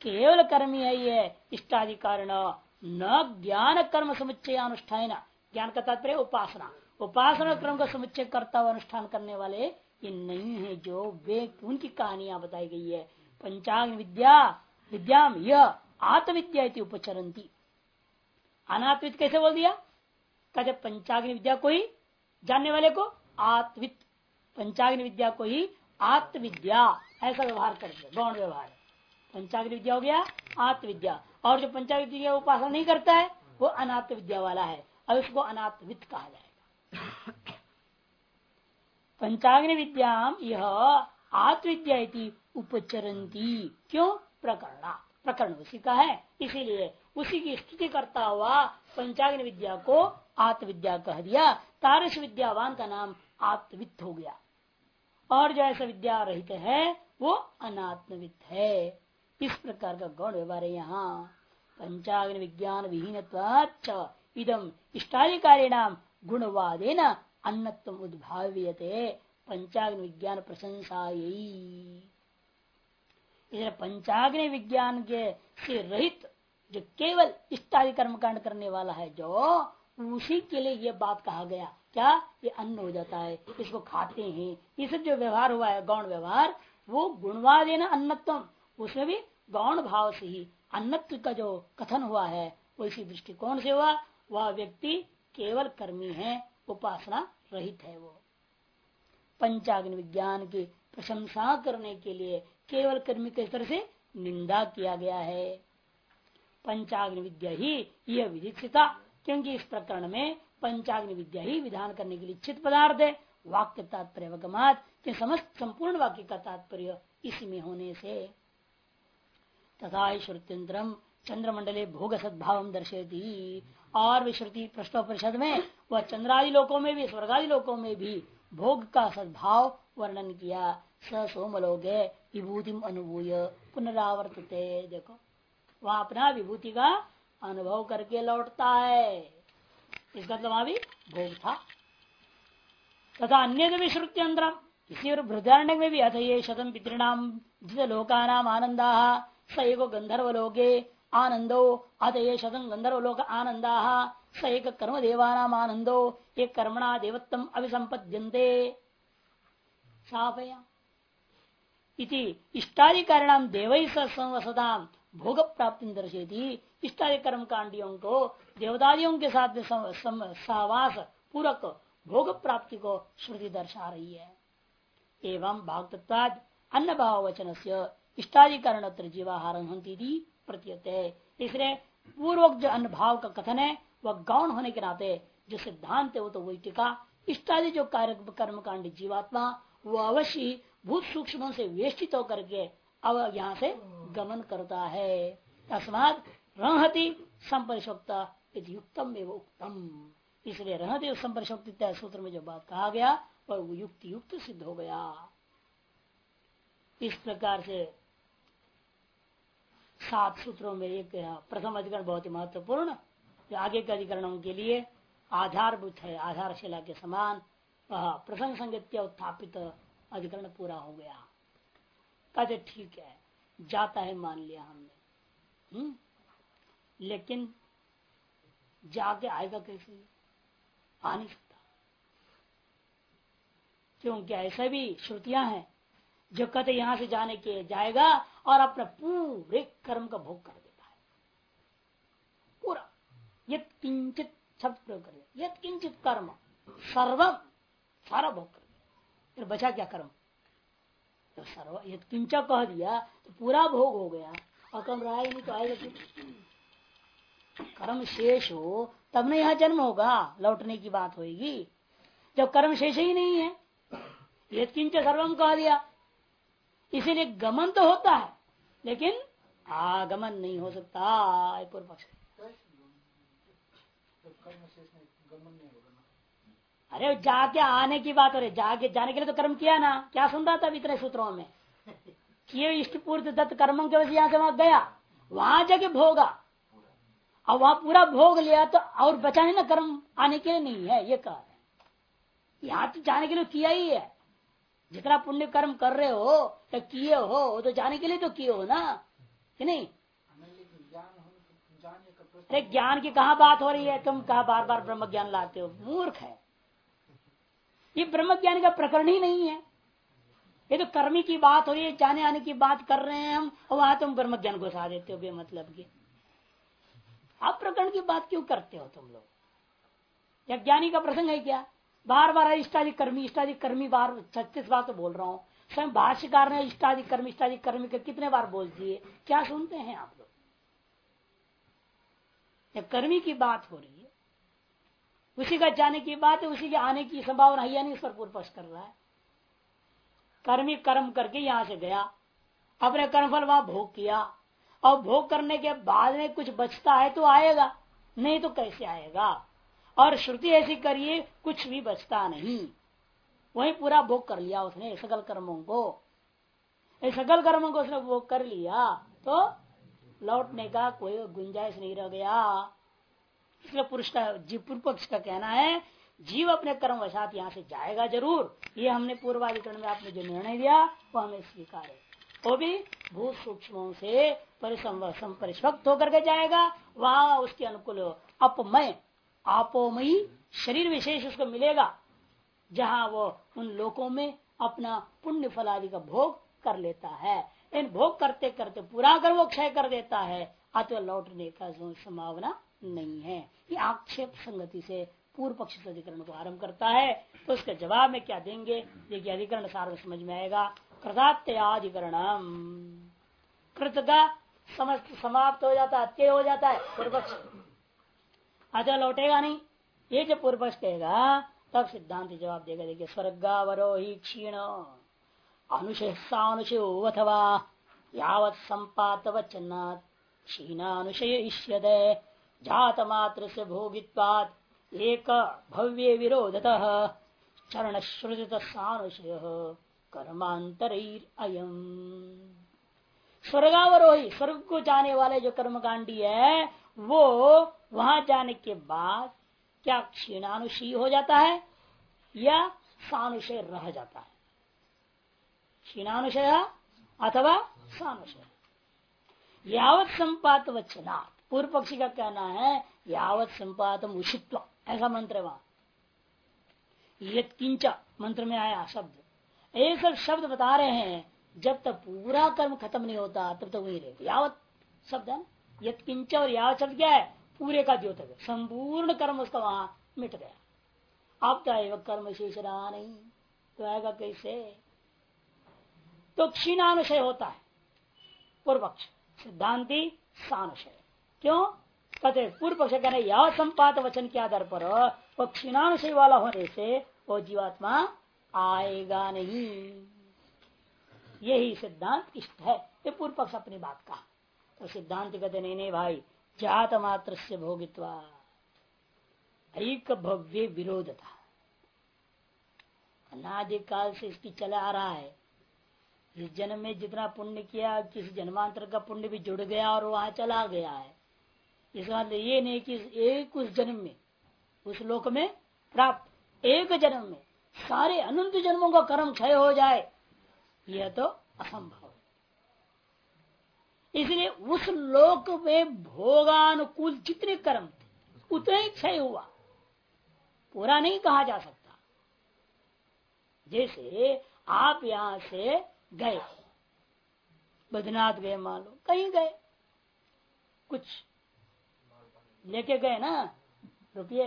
केवल कर्मी है ये इष्टादि कारण, न ज्ञान कर्म समुच्चय अनुष्ठान। ज्ञान का तात्पर्य उपासना, उपासना क्रम का समुच्चय करता हुआ अनुष्ठान करने वाले ये नहीं है। जो वे उनकी कहानियां बताई गई है। पंचांग विद्या विद्याम यह आत्मविद्या उपचरंती। अनात्वित कैसे बोल दिया? कहते पंचाग्नि विद्या को ही जानने वाले को आत्वित, पंचाग्नि विद्या को ही आत्मविद्या ऐसा व्यवहार कर दिया, गौण व्यवहार। पंचाग्नि विद्या हो गया आत्मविद्या, और जो पंचाग्नि विद्या उपासना नहीं करता है वो अनात्म विद्या वाला है, अब उसको अनात्मविद कहा जाएगा। पंचाग्नि विद्याम यह आत्मविद्या उपचरंती। क्यों? प्रकरण उसी का है, इसीलिए उसी की स्तुति करता हुआ पंचाग्नि विद्या को आत्मविद्या कह दिया। तारस विद्यावान का नाम आत्मविद हो गया, और जो ऐसा विद्या रहित है वो अनात्मविद है। इस प्रकार का गौण व्यवहार है यहाँ। पंचाग्नि विज्ञान विहीन इदम इष्टाधिकारिणाम गुणवादेन अन्नत्व उद्भाव्यते पंचाग्नि विज्ञान प्रशंसा। पंचाग्नि विज्ञान के से रहित जो केवल इष्टादि कर्म कांड करने वाला है, जो उसी के लिए ये बात कहा गया। क्या? ये अन्न हो जाता है, इसको खाते हैं, ये सब जो व्यवहार हुआ है गौण व्यवहार, वो गुणवादेन अन्नत्व, उसमें भी गौण भाव से ही अन्नत्व का जो कथन हुआ है वो इसी दृष्टिकोण से हुआ। वह व्यक्ति केवल कर्मी है, उपासना रहित है। वो पंचाग्नि विज्ञान की प्रशंसा करने के लिए केवल कर्मी के तरह से निंदा किया गया है। पंचाग्नि विद्या ही यह विधिता, क्योंकि इस प्रकरण में पंचाग्नि विद्या ही विधान करने के लिए इच्छित पदार्थ है। वाक्य तात्पर्य अवगमात के समस्त संपूर्ण वाक्य का तात्पर्य इसी में होने से। तथा श्रुत्यंतरम चंद्रमंडले भोग सद्भाव दर्शेती। और भी श्रुति प्रश्नोपनिषद में वह चंद्रादि लोकों में भी स्वर्गादि लोकों में भी भोग का सद्भाव वर्णन किया। स सोमलोके विभूति अनुभूय पुनरावर्तते। देखो वहां अपना विभूति का अनुभव करके लौटता है, इसका मतलब वहां भी भोग था। तथा अन्य भी श्रुत्यंतरम, इसी और बृहदारण्यक में भी अथ ये शतम पितृणाम जित लोकानाम आनंदा स एको गंधर्वलोके आनंदो अथ ये शतम गंधर्वलोक आनंदा स एक कर्म देवानाम आनंदो एक कर्मणा देवत्तम अभिसंपद्यन्ते। साफया इति इष्टादि कारणम देवै संवसदाम भोग प्राप्ति दर्शेती। इष्टादि कर्म कांडियों को देवदादियों के साथ सहवास पूरक भोग प्राप्ति को श्रुति दर्शा रही है। एवं भागवताद अन्न भाव वचन से इष्टादि कारणोत्तर जीवाहार प्रतीयते। इसलिए पूर्वक जो अन्न भाव का कथन है वह गौण होने के नाते जो सिद्धांत है वो तो वही टिका। इष्टादि जो कार्य कर्म कांडी जीवात्मा वो अवश्य भूत सूक्ष्म से वेष्टित होकर के अब यहाँ से गमन करता है। तस्मात् रहति संपरिशोक्ता युक्तम एवं उक्तम। इसलिए रहति संपरिशोक्ति सूत्र में जो बात कहा गया वह युक्ति युक्त सिद्ध हो गया। इस प्रकार से 7 सूत्रों में एक प्रथम अधिकरण बहुत ही महत्वपूर्ण, जो आगे के अधिकरणों के लिए आधारभूत है, आधारशिला के समान वह प्रसंग संगत्य उत्थापित अधिकरण पूरा हो गया। कहते ठीक है जाता है, मान लिया हमने, लेकिन जाके आएगा कैसे? आ नहीं सकता, क्योंकि ऐसा भी श्रुतियां हैं जो कहते यहां से जाने के जाएगा और अपने पूरे कर्म का भोग कर देता है। पूरा यत किंचित शब्द प्रयोग कर दिया, यत किंचित कर्म सर्वम, सारा भोग कर दिया, फिर बचा क्या कर्म? तो सर्व यत किंचा कह दिया तो पूरा भोग हो गया, और कर्म रहा ही नहीं तो आएगा क्यों? कर्म शेष हो तब न यहाँ जन्म होगा, लौटने की बात होगी। जब कर्म शेष ही नहीं है, यत किंच सर्वम कह दिया, इसीलिए गमन तो होता है लेकिन आगमन नहीं हो सकता। पूर्व पक्ष, अरे जाके आने की बात हो रही, जाके जाने के लिए तो कर्म किया ना, क्या सुन रहा था इतने सूत्रों में? किए इष्ट पूर्ति दत्त कर्मों के वजह से वहां गया, वहां जाके भोगा, और वहां पूरा भोग लिया तो और बचा नहीं ना, कर्म आने के लिए नहीं है ये कह रहे। यहाँ तो जाने के लिए किया ही है, जितना पुण्य कर्म कर रहे हो या किए हो वो तो जाने के लिए तो किए हो ना, कि नहीं? अरे ज्ञान की कहाँ बात हो रही है? तुम कहा बार बार ब्रह्म ज्ञान लाते हो, मूर्ख है। ये ब्रह्म ज्ञान का प्रकरण ही नहीं है। ये तो कर्मी की बात हो रही है, जाने आने की बात कर रहे हैं हम, और वहां तुम ब्रह्म ज्ञान घुसा देते हो बेमतलब की। आप प्रकरण की बात क्यों करते हो तुम लोग? या ज्ञानी का प्रसंग है क्या? बार बार इष्टादि कर्मी बार 36 बार तो बोल रहा हूँ। स्वयं भाष्यकार ने इष्टादि कर्मी का कितने बार बोल दिए, क्या सुनते हैं आप लोग? या कर्मी की बात हो रही है, उसी का जाने की बात है, उसी के आने की संभावना है या नहीं, इस पर पूर्व पक्ष कर रहा है। कर्मी कर्म करके यहां से गया, अपने कर्मफल वहां भोग किया, और भोग करने के बाद में कुछ बचता है तो आएगा, नहीं तो कैसे आएगा? और श्रुति ऐसी करिए कुछ भी बचता नहीं, वही पूरा भोग कर लिया उसने सकल कर्मों को। सकल कर्मों को उसने भोग कर लिया तो लौटने का कोई गुंजाइश नहीं रह गया। इसलिए पूर्व पक्ष का कहना है जीव अपने कर्म वशात यहाँ से जाएगा जरूर। ये हमने पूर्वाधिकरण में आपने जो निर्णय दिया वो हमें स्वीकार है। वो भी भूत सूक्ष्मों से परिष्वक्त होकर के जाएगा, वहां उसके अनुकूल अपमय आपोमयी शरीर विशेष उसको मिलेगा, जहां वो उन लोकों में अपना पुण्य फल आदि का भोग कर लेता है। इन भोग करते करते पूरा कर वो क्षय कर देता है, अतः लौटने का संभावना नहीं है। ये आक्षेप संगति से पूर्व पक्ष अधिकरण को आरंभ करता है। तो उसके जवाब में क्या देंगे, देखिए अधिकरण सार में समझ में आएगा। कृतात्याधिकरण, कृत का समस्त समाप्त हो जाता है, अत्यय हो जाता है पूर्व पक्ष, अतः लौटेगा नहीं। ये जब पूर्व पक्ष कहेगा तब सिद्धांत जवाब देगा। देखिए स्वर्गावरोही क्षीण अनुशेषानुशयो अथवा यावत् संपात वचनात् क्षीणानुशय इष्यते जात मात्र से भोगित्वात् एक भव्य विरोधतः चरण श्रुत सानुशय कर्मांतरैर अयम्। स्वर्गावरोही, स्वर्ग को जाने वाले जो कर्मकांडी है वो वहां जाने के बाद क्या क्षीणानुषयी हो जाता है या सानुशय रह जाता है? क्षीणानुशय अथवा सानुशय। यावत संपात वचनात्, पूर्व पक्षी का कहना है यावत संपातम उषित्व, ऐसा मंत्र है वहां। यत्किंच मंत्र में आया शब्द, ये सब शब्द बता रहे हैं जब तक पूरा कर्म खत्म नहीं होता तब तक वही रहेगा। यावत शब्द है, यत्किंच और यावत शब्द क्या है? पूरे का द्योतक, संपूर्ण कर्म उसका वहां मिट गया। अब तो कर्म शेष रहा नहीं, तो आएगा कैसे? तो क्षीणानुशय होता है पूर्व पक्ष, सिद्धांति सानुशय। क्यों कहते? पूर्व पक्ष कहना यह संपात वचन के आधार पर वो क्षीणानुशय वाला होने से वो जीवात्मा आएगा नहीं, यही सिद्धांत इष्ट है। ये पूर्व पक्ष अपनी बात का। तो सिद्धांत कहते नहीं भाई, जात मात्र से भोगित्वा एक भव्य विरोध था, अनादिकाल से इसकी चला आ रहा है। इस जन्म में जितना पुण्य किया किसी जन्मांतर का पुण्य भी जुड़ गया और वहां चला गया है। इस बात ये नहीं कि एक उस जन्म में उस लोक में प्राप्त, एक जन्म में सारे अनंत जन्मों का कर्म क्षय हो जाए, यह तो असंभव है। इसलिए उस लोक में भोगानुकूल जितने कर्म थे उतने ही क्षय हुआ, पूरा नहीं कहा जा सकता। जैसे आप यहां से गए, बद्रीनाथ गए, मान लो कहीं गए, कुछ लेके गए ना रुपये,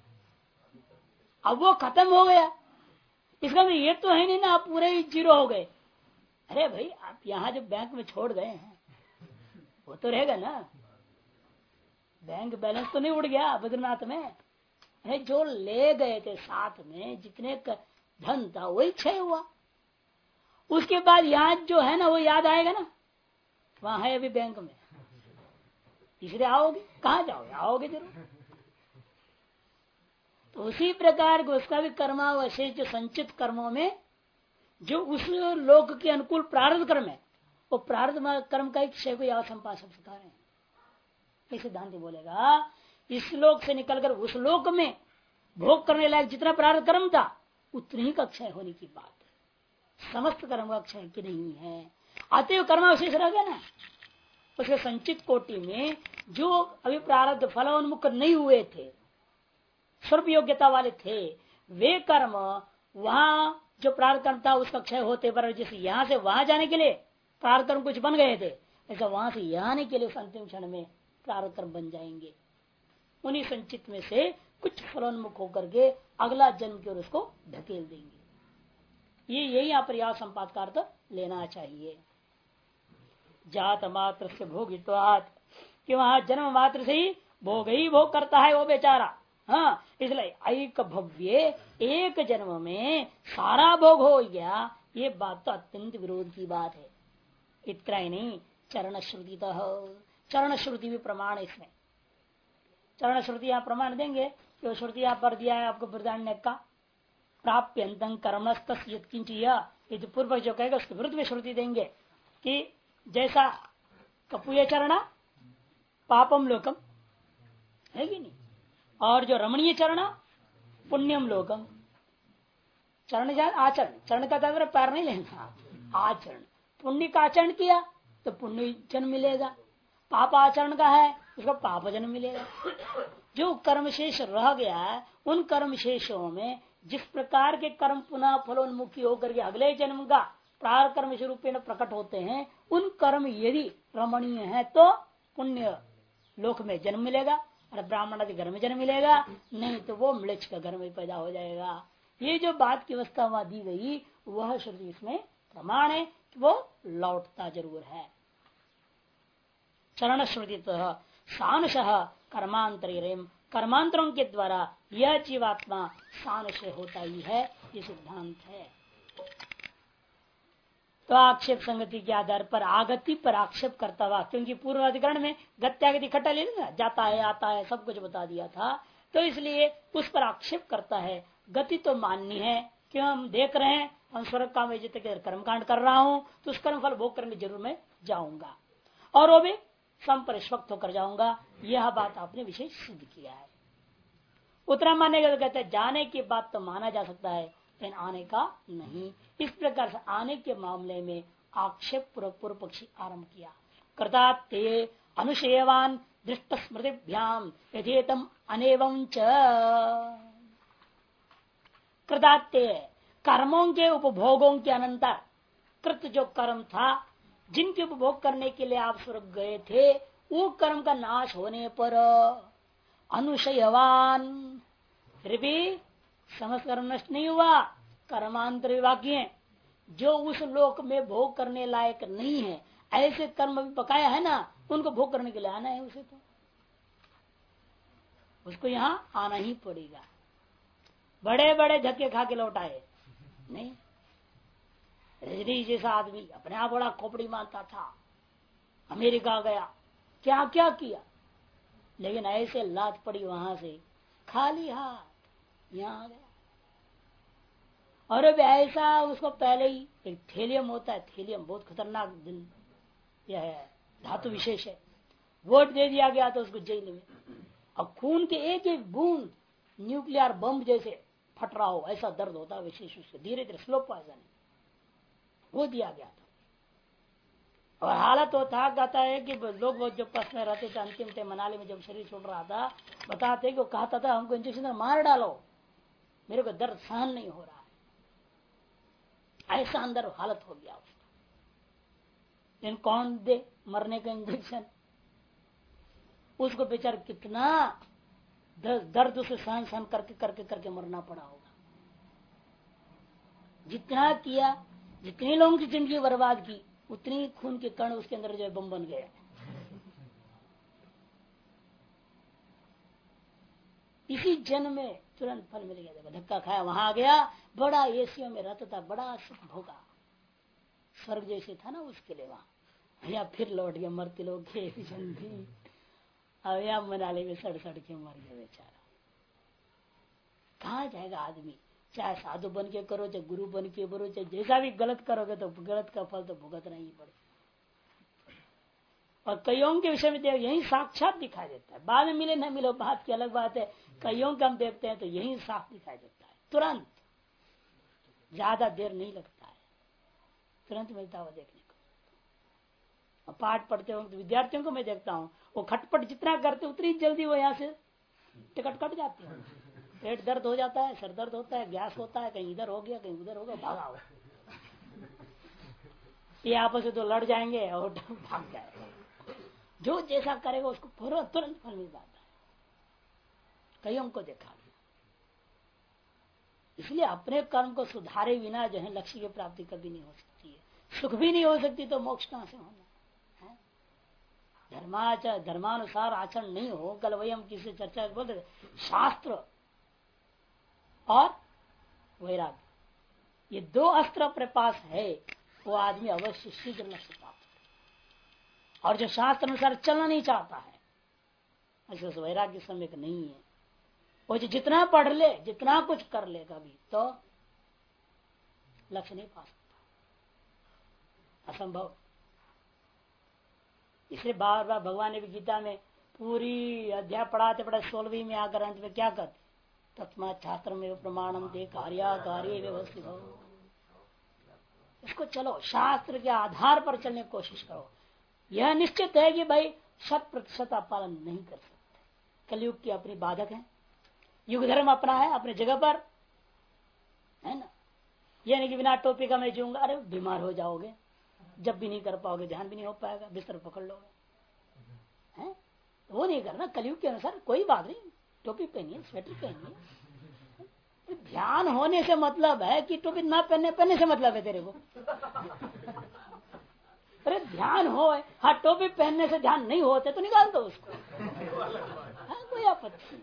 अब वो खत्म हो गया, इसका भी ये तो है नहीं ना आप पूरे ही जीरो हो गए। अरे भाई आप यहाँ जो बैंक में छोड़ गए हैं वो तो रहेगा ना, बैंक बैलेंस तो नहीं उड़ गया बद्रीनाथ में। अरे जो ले गए थे साथ में जितने धन था वही क्षय हुआ, उसके बाद यहाँ जो है ना वो याद आएगा ना, वहां है अभी बैंक में, इसलिए आओगे, कहाँ जाओगे, आओगे जरूर। तो उसी प्रकार को उसका भी कर्मावशेष जो संचित कर्मों में जो उस लोक के अनुकूल प्रारब्ध कर्म है, वो प्रारब्ध कर्म का एक क्षय को या संपाद सिखा रहे हैं। सिद्धांत बोलेगा इस लोक से निकलकर उस लोक में भोग करने लायक जितना प्रारब्ध कर्म था उतने ही का क्षय होने की बात है, समस्त कर्म का क्षय की नहीं है। अतएव कर्मावशेष रह गया ना, उसके संचित कोटि में जो अभी प्रारब्ध फलोन्मुख नहीं हुए थे, स्वरूप योग्यता वाले थे, वे कर्म वहां जो प्रारब्ध कर्म था उसका क्षय होते पर जैसे यहां से वहां जाने के लिए प्रारब्ध कर्म कुछ बन गए थे, ऐसा वहां से यहाँ आने के लिए उस अंतिम क्षण में प्रारब्ध कर्म बन जाएंगे। उन्हीं संचित में से कुछ फलोन्मुख होकर के अगला जन्म की ओर उसको ढकेल देंगे। ये यही यहाँ पर यह संपाद का अर्थ लेना चाहिए। जात मात्र से भोगित्वात्, कि वहां जन्म मात्र से ही भोग करता है वो बेचारा। हाँ, इसलिए एक भव्य एक जन्म में सारा भोग हो गया, ये बात तो अत्यंत विरोध की बात है। इतना ही नहीं, चरण श्रुति चरण श्रुति भी प्रमाण इसमें। चरण श्रुति यहाँ प्रमाण देंगे कि श्रुति यहाँ पर दिया है आपको वृदारण्य का, प्राप्यंतं कर्मणस्तस्यत्किंच, यह पूर्व जो कहेगा उसके विरुद्ध में श्रुति देंगे कि जैसा कपूय चरण पापम लोकम है कि नहीं, और जो रमणीय चरण पुण्यम लोकम। चरण जान आचरण, चरण का तात्पर्य पैर नहीं लेना, आचरण। पुण्य का आचरण किया तो पुण्य जन्म मिलेगा, पाप आचरण का है उसको पाप जन्म मिलेगा। जो कर्म शेष रह गया है उन कर्म शेषों में जिस प्रकार के कर्म पुनः फलोन्मुखी होकर के अगले जन्म का प्रार कर्म स्वरूप में प्रकट होते हैं, उन कर्म यदि रमणीय है तो पुण्य लोक में जन्म मिलेगा और ब्राह्मण के घर में जन्म मिलेगा, नहीं तो वो मृक्ष का घर में पैदा हो जाएगा। ये जो बात की अवस्था वहां दी गई वह श्रुति इसमें प्रमाण है कि वो लौटता जरूर है। चरण श्रुति सानुषः कर्मांतरेम, कर्मांतरों के द्वारा यह जीवात्मा सानुषय होता ही है, ये सिद्धांत है। तो आक्षेप संगति के आधार पर आगति पर आक्षेप करता हुआ, क्योंकि पूर्व अधिकरण में गत्यागति इकट्ठा ले लेना, जाता है आता है सब कुछ बता दिया था, तो इसलिए उस पर आक्षेप करता है। गति तो माननी है, क्यों हम देख रहे हैं हम स्वर्ग काम कर्म कांड कर रहा हूं तो उस कर्म फल भोग करने जरूर मैं जाऊंगा और वो भी संपरिष्वक्त होकर जाऊंगा, यह बात आपने विशेष सिद्ध किया है। उतना मानेगा तो कहते हैं जाने की बात तो माना जा सकता है लेकिन आने का नहीं। इस प्रकार से आने के मामले में आक्षेप पूर्व पक्षी आरंभ किया। कृतात्ते अनुशेवान दृष्ट स्मृतिभ्याम यथेतम अनेवं च, कृतात्ते कर्मों के उपभोगों के अनंतर कृत जो कर्म था जिनके उपभोग करने के लिए आप स्वर्ग गए थे, वो कर्म का नाश होने पर अनुशयवान, फिर भी समस्त कर्म नष्ट नहीं हुआ। कर्मांतर विभाग्य जो उस लोक में भोग करने लायक नहीं है, ऐसे कर्म भी बकाया है ना, उनको भोग करने के लिए आना है उसे, तो उसको यहाँ आना ही पड़ेगा। बड़े बड़े धक्के खा के लौटाए नहीं। रजनी जैसा आदमी अपने आप बड़ा खोपड़ी मानता था, अमेरिका गया, क्या क्या किया, लेकिन ऐसे लात पड़ी वहां से खाली हाथ यहाँ आ गया। और अब ऐसा उसको पहले ही एक थेलियम होता है, थेलियम बहुत खतरनाक दिन यह है, धातु विशेष है, वोट दे दिया गया तो उसको जेल में, और खून के एक एक बूंद न्यूक्लियर बम जैसे फट रहा हो ऐसा दर्द होता है विशेष, उसके धीरे धीरे स्लो पॉइजन वो दिया गया था। और हालत वो था, कहता है कि लोग वो जो पस में रहते थे अंतिम थे मनाली में जब शरीर छोड़ रहा था, बताते कि वो कहता था हमको इंजेक्शन मार डालो, मेरे को दर्द सहन नहीं हो रहा है, ऐसा अंदर हालत हो गया उसका। लेकिन कौन दे मरने का इंजेक्शन, उसको बेचारा कितना दर्द उसे सहन सहन करके करके करके मरना पड़ा होगा। जितना किया, जितने लोगों की जिंदगी बर्बाद की, उतनी खून के कण उसके अंदर जो है बम बन गया। इसी जन्म में तुरंत फल मिल गया, धक्का खाया वहां गया, बड़ा एसियों में रहता था, बड़ा सुख भोगा, स्वर्ग जैसे था ना उसके लिए वहां। या फिर लौट गया मरते लोग जल्दी, अब या मनाली में सड़ सड़ के मर गया बेचारा। कहाँ जाएगा आदमी, चाहे साधु बन के करो, चाहे गुरु बन के करो, चाहे जैसा भी गलत करोगे तो गलत का फल तो भुगतना ही पड़े। और कईयों के विषय में यही साक्षात दिखाई देता है, बाद में मिले न मिले बात की अलग बात है, कईयों का हम देखते हैं तो यही साफ दिखाई देता है, तुरंत, ज्यादा देर नहीं लगता है, तुरंत मिलता हुआ देखने को। पाठ पढ़ते हो तो विद्यार्थियों को मैं देखता हूँ, वो खटपट जितना करते उतनी जल्दी वो यहाँ से टिकट कट जाती है। पेट दर्द हो जाता है, सर दर्द होता है, गैस होता है, कहीं इधर हो गया कहीं उधर हो गया, भागा हो। ये आपस में तो लड़ जाएंगे और भाग जाएगा। जो जैसा करेगा उसको तुरंत फल मिल जाता है, कईयों को देखा। इसलिए अपने कर्म को सुधारे बिना जो है लक्ष्य की प्राप्ति कभी नहीं हो सकती है। सुख भी नहीं हो सकती तो मोक्ष कहां से होना है? धर्मानुसार आचरण नहीं हो। कल वही हम किसी चर्चा बोल रहे, शास्त्र और वैराग्य, ये दो अस्त्र अपने पास है, वो आदमी अवश्य शीघ्र लक्ष्य प्राप्त करे। और जो शास्त्र अनुसार चलना नहीं चाहता है, ऐसे उस वैराग्य समय नहीं है। वो जो जितना पढ़ ले, जितना कुछ कर ले, कभी तो लक्ष्य नहीं पा सकता, असंभव। इसलिए बार बार भगवान ने भी गीता में पूरी अध्याय पढ़ाते पढ़ाते 16वीं में आकर अंत में क्या कहते, तस्मात् शास्त्र में प्रमाणम दे कार्य व्यवस्थित हो। इसको चलो शास्त्र के आधार पर चलने की कोशिश करो। यह निश्चित है कि भाई 100% आप पालन नहीं कर सकते। कलयुग की अपनी बाधक है, युग धर्म अपना है अपने जगह पर, है ना। यह नहीं कि बिना टोपी का मैं जीऊंगा, अरे बीमार हो जाओगे, जब भी नहीं कर पाओगे, ध्यान भी नहीं हो पाएगा, बिस्तर पकड़ लोगे, हैं? तो वो नहीं करना। कलयुग के अनुसार कोई बात नहीं, टोपी पहनिए, स्वेटर पहनिए। ध्यान होने से मतलब है कि टोपी ना पहनने से मतलब है तेरे को। अरे ध्यान हो, हाँ टोपी पहनने से ध्यान नहीं होते तो निकाल दो उसको, हाँ कोई आपत्ति।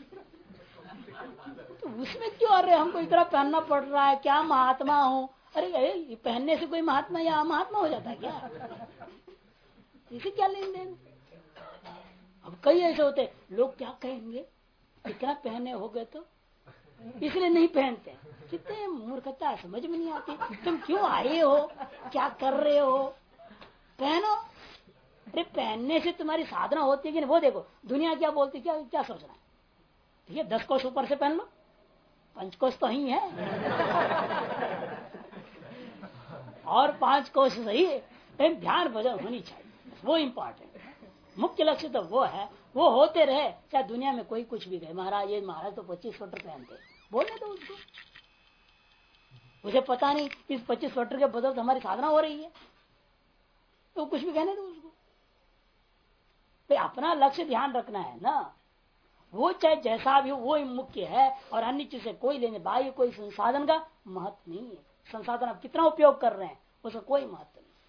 तो उसमें क्यों, अरे हमको इतना पहनना पड़ रहा है, क्या महात्मा हूँ? अरे पहनने से कोई महात्मा या महात्मा हो जाता है क्या? इसे क्या लेन देन? अब कई ऐसे होते, लोग क्या कहेंगे इतना पहने हो गए तो इसलिए नहीं पहनते। कितने मूर्खता, समझ में नहीं आती। तुम क्यों आए हो, क्या कर रहे हो, पहनो। अरे पहनने से तुम्हारी साधना होती है कि नहीं वो देखो। दुनिया क्या बोलती, क्या क्या सोचना है? ठीक है 10 कोष ऊपर से पहन लो, 5 कोष तो ही है और 5 कोष सही है, लेकिन ध्यान भजन होनी चाहिए, वो इम्पोर्टेंट है। मुख्य लक्ष्य तो वो है, वो होते रहे चाहे दुनिया में कोई कुछ भी कहे। महाराज ये महाराज तो 25 स्वेटर पहनते, बोलने दो उसको। मुझे पता नहीं इस 25 स्वेटर के बदल तो हमारी साधना हो रही है, तो कुछ भी कहने दो उसको। तो अपना लक्ष्य ध्यान रखना है ना, वो चाहे जैसा भी हो वो मुख्य है। और अन्य चीज से कोई लेने, बाह्य कोई संसाधन का महत्व नहीं है। संसाधन आप कितना उपयोग कर रहे हैं उसका कोई महत्व नहीं।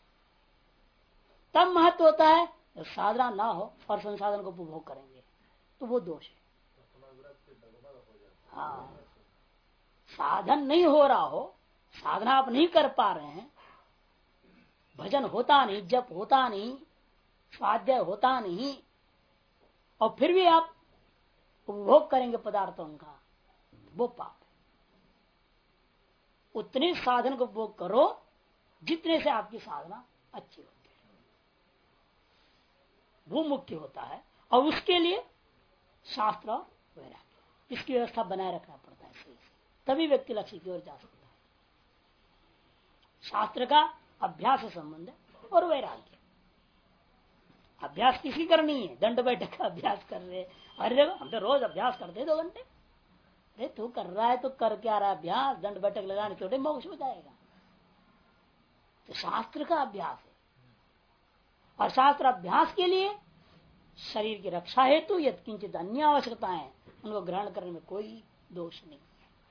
तब महत्व होता है जब साधना ना हो और संसाधन को उपभोग करेंगे तो वो दोष है। हाँ, साधन नहीं हो रहा हो, साधना आप नहीं कर पा रहे हैं, भजन होता नहीं, जप होता नहीं, स्वाध्याय होता नहीं, और फिर भी आप उपभोग करेंगे पदार्थों का, वो पाप है। उतने साधन को उपभोग करो जितने से आपकी साधना अच्छी होती है, वो मुख्य होता है। और उसके लिए शास्त्र और वैराग्य, इसकी व्यवस्था बनाए रखना पड़ता है सही से, तभी व्यक्ति लक्ष्य की ओर जा सकता है। शास्त्र का अभ्यास से संबंध है और वैराग्य। अभ्यास किसी करनी है, दंड बैठक का अभ्यास कर रहे, अरे हम तो रोज अभ्यास करते 2 घंटे। अरे तू कर रहा है तो कर क्या रहा है अभ्यास, दंड बैठक लगाने छोटे मोक्ष हो जाएगा। तो शास्त्र का अभ्यास है, और शास्त्र अभ्यास के लिए शरीर की रक्षा हेतु यद किंचित अन्य आवश्यकताएं, उनको ग्रहण करने में कोई दोष नहीं।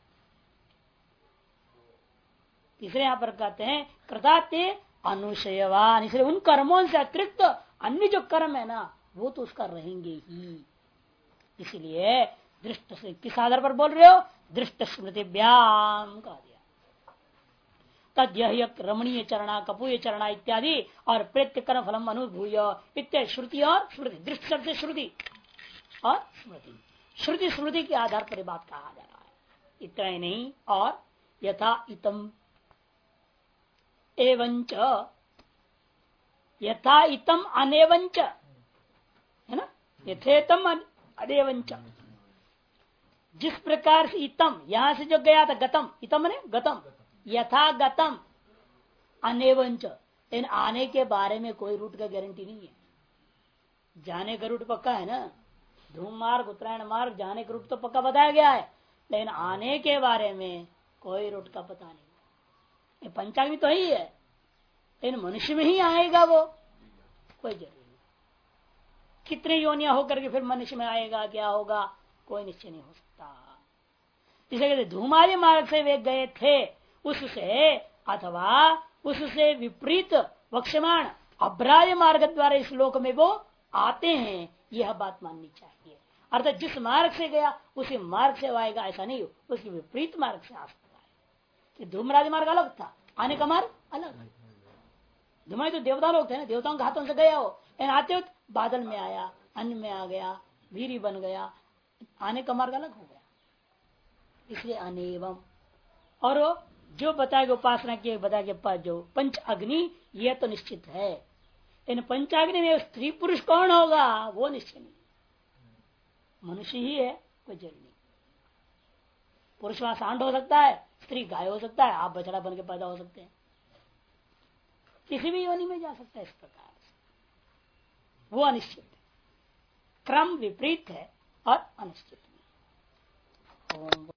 तीसरे यहां पर कहते हैं कृताते अनुशयवान, इसलिए उन कर्मों से अतिरिक्त अन्य जो कर्म है ना वो तो उसका रहेंगे ही। इसलिए दृष्ट से किस आधार पर बोल रहे हो, दृष्ट स्मृति व्याम कह दिया। तद्यह रमणीय चरणा, कपूय चरणा इत्यादि और प्रेत्य कर्म फलम अनुभूय इत्यादि श्रुति और स्मृति। दृष्ट शब्द से श्रुति और स्मृति, श्रुति स्मृति के आधार पर बात कहा जा रहा है। इतना ही नहीं, और यथा इतम एवंच, यथा इतम अनेवंच, है ना, यथेतम अनेवंच, जिस प्रकार से इतम यहां से जो गया था गतम, इतम ने गतम, यथा गतम अनेवंच, लेकिन आने के बारे में कोई रूट का गारंटी नहीं है। जाने का रूट पक्का है ना, धूम मार्ग उत्तरायण मार्ग जाने का रूट तो पक्का बताया गया है, लेकिन आने के बारे में कोई रूट का पता नहीं। ये पंचाग्नि तो ही है, लेकिन मनुष्य में ही आएगा वो कोई जरूरी नहीं। कितने योनियां होकर के फिर मनुष्य में आएगा, क्या होगा, कोई निश्चय नहीं हो सकता। इसे कहते धूमादि मार्ग से वे गए थे, उससे अथवा उससे विपरीत वक्षमाण अभ्राय मार्ग द्वारा इस लोक में वो आते हैं, यह बात माननी चाहिए। अर्थात जिस मार्ग से गया उसी मार्ग से वो आएगा ऐसा नहीं हो, उसके विपरीत मार्ग से आ सकता है। धूमराज मार्ग अलग था, आने का मार्ग अलग है। धूमाई तो देवता लोग थे ना, देवताओं के हाथों से गया हो, आते हो बादल में आया, अन्न में आ गया, वीरी बन गया, आने का मार्ग अलग हो गया। इसलिए अनेवम। और जो बताएगा उपासना की बता के पास जो पंच अग्नि, यह तो निश्चित है। इन पंचाग्नि में स्त्री पुरुष कौन होगा वो निश्चय नहीं, मनुष्य ही है, कोई जरूरी नहीं। पुरुष वहां सांड हो सकता है, स्त्री गाय हो सकता है, आप बछड़ा बन के पैदा हो सकते हैं, किसी भी योनि में जा सकता है। इस प्रकार से वो अनिश्चित है, क्रम विपरीत है और अनिश्चित है।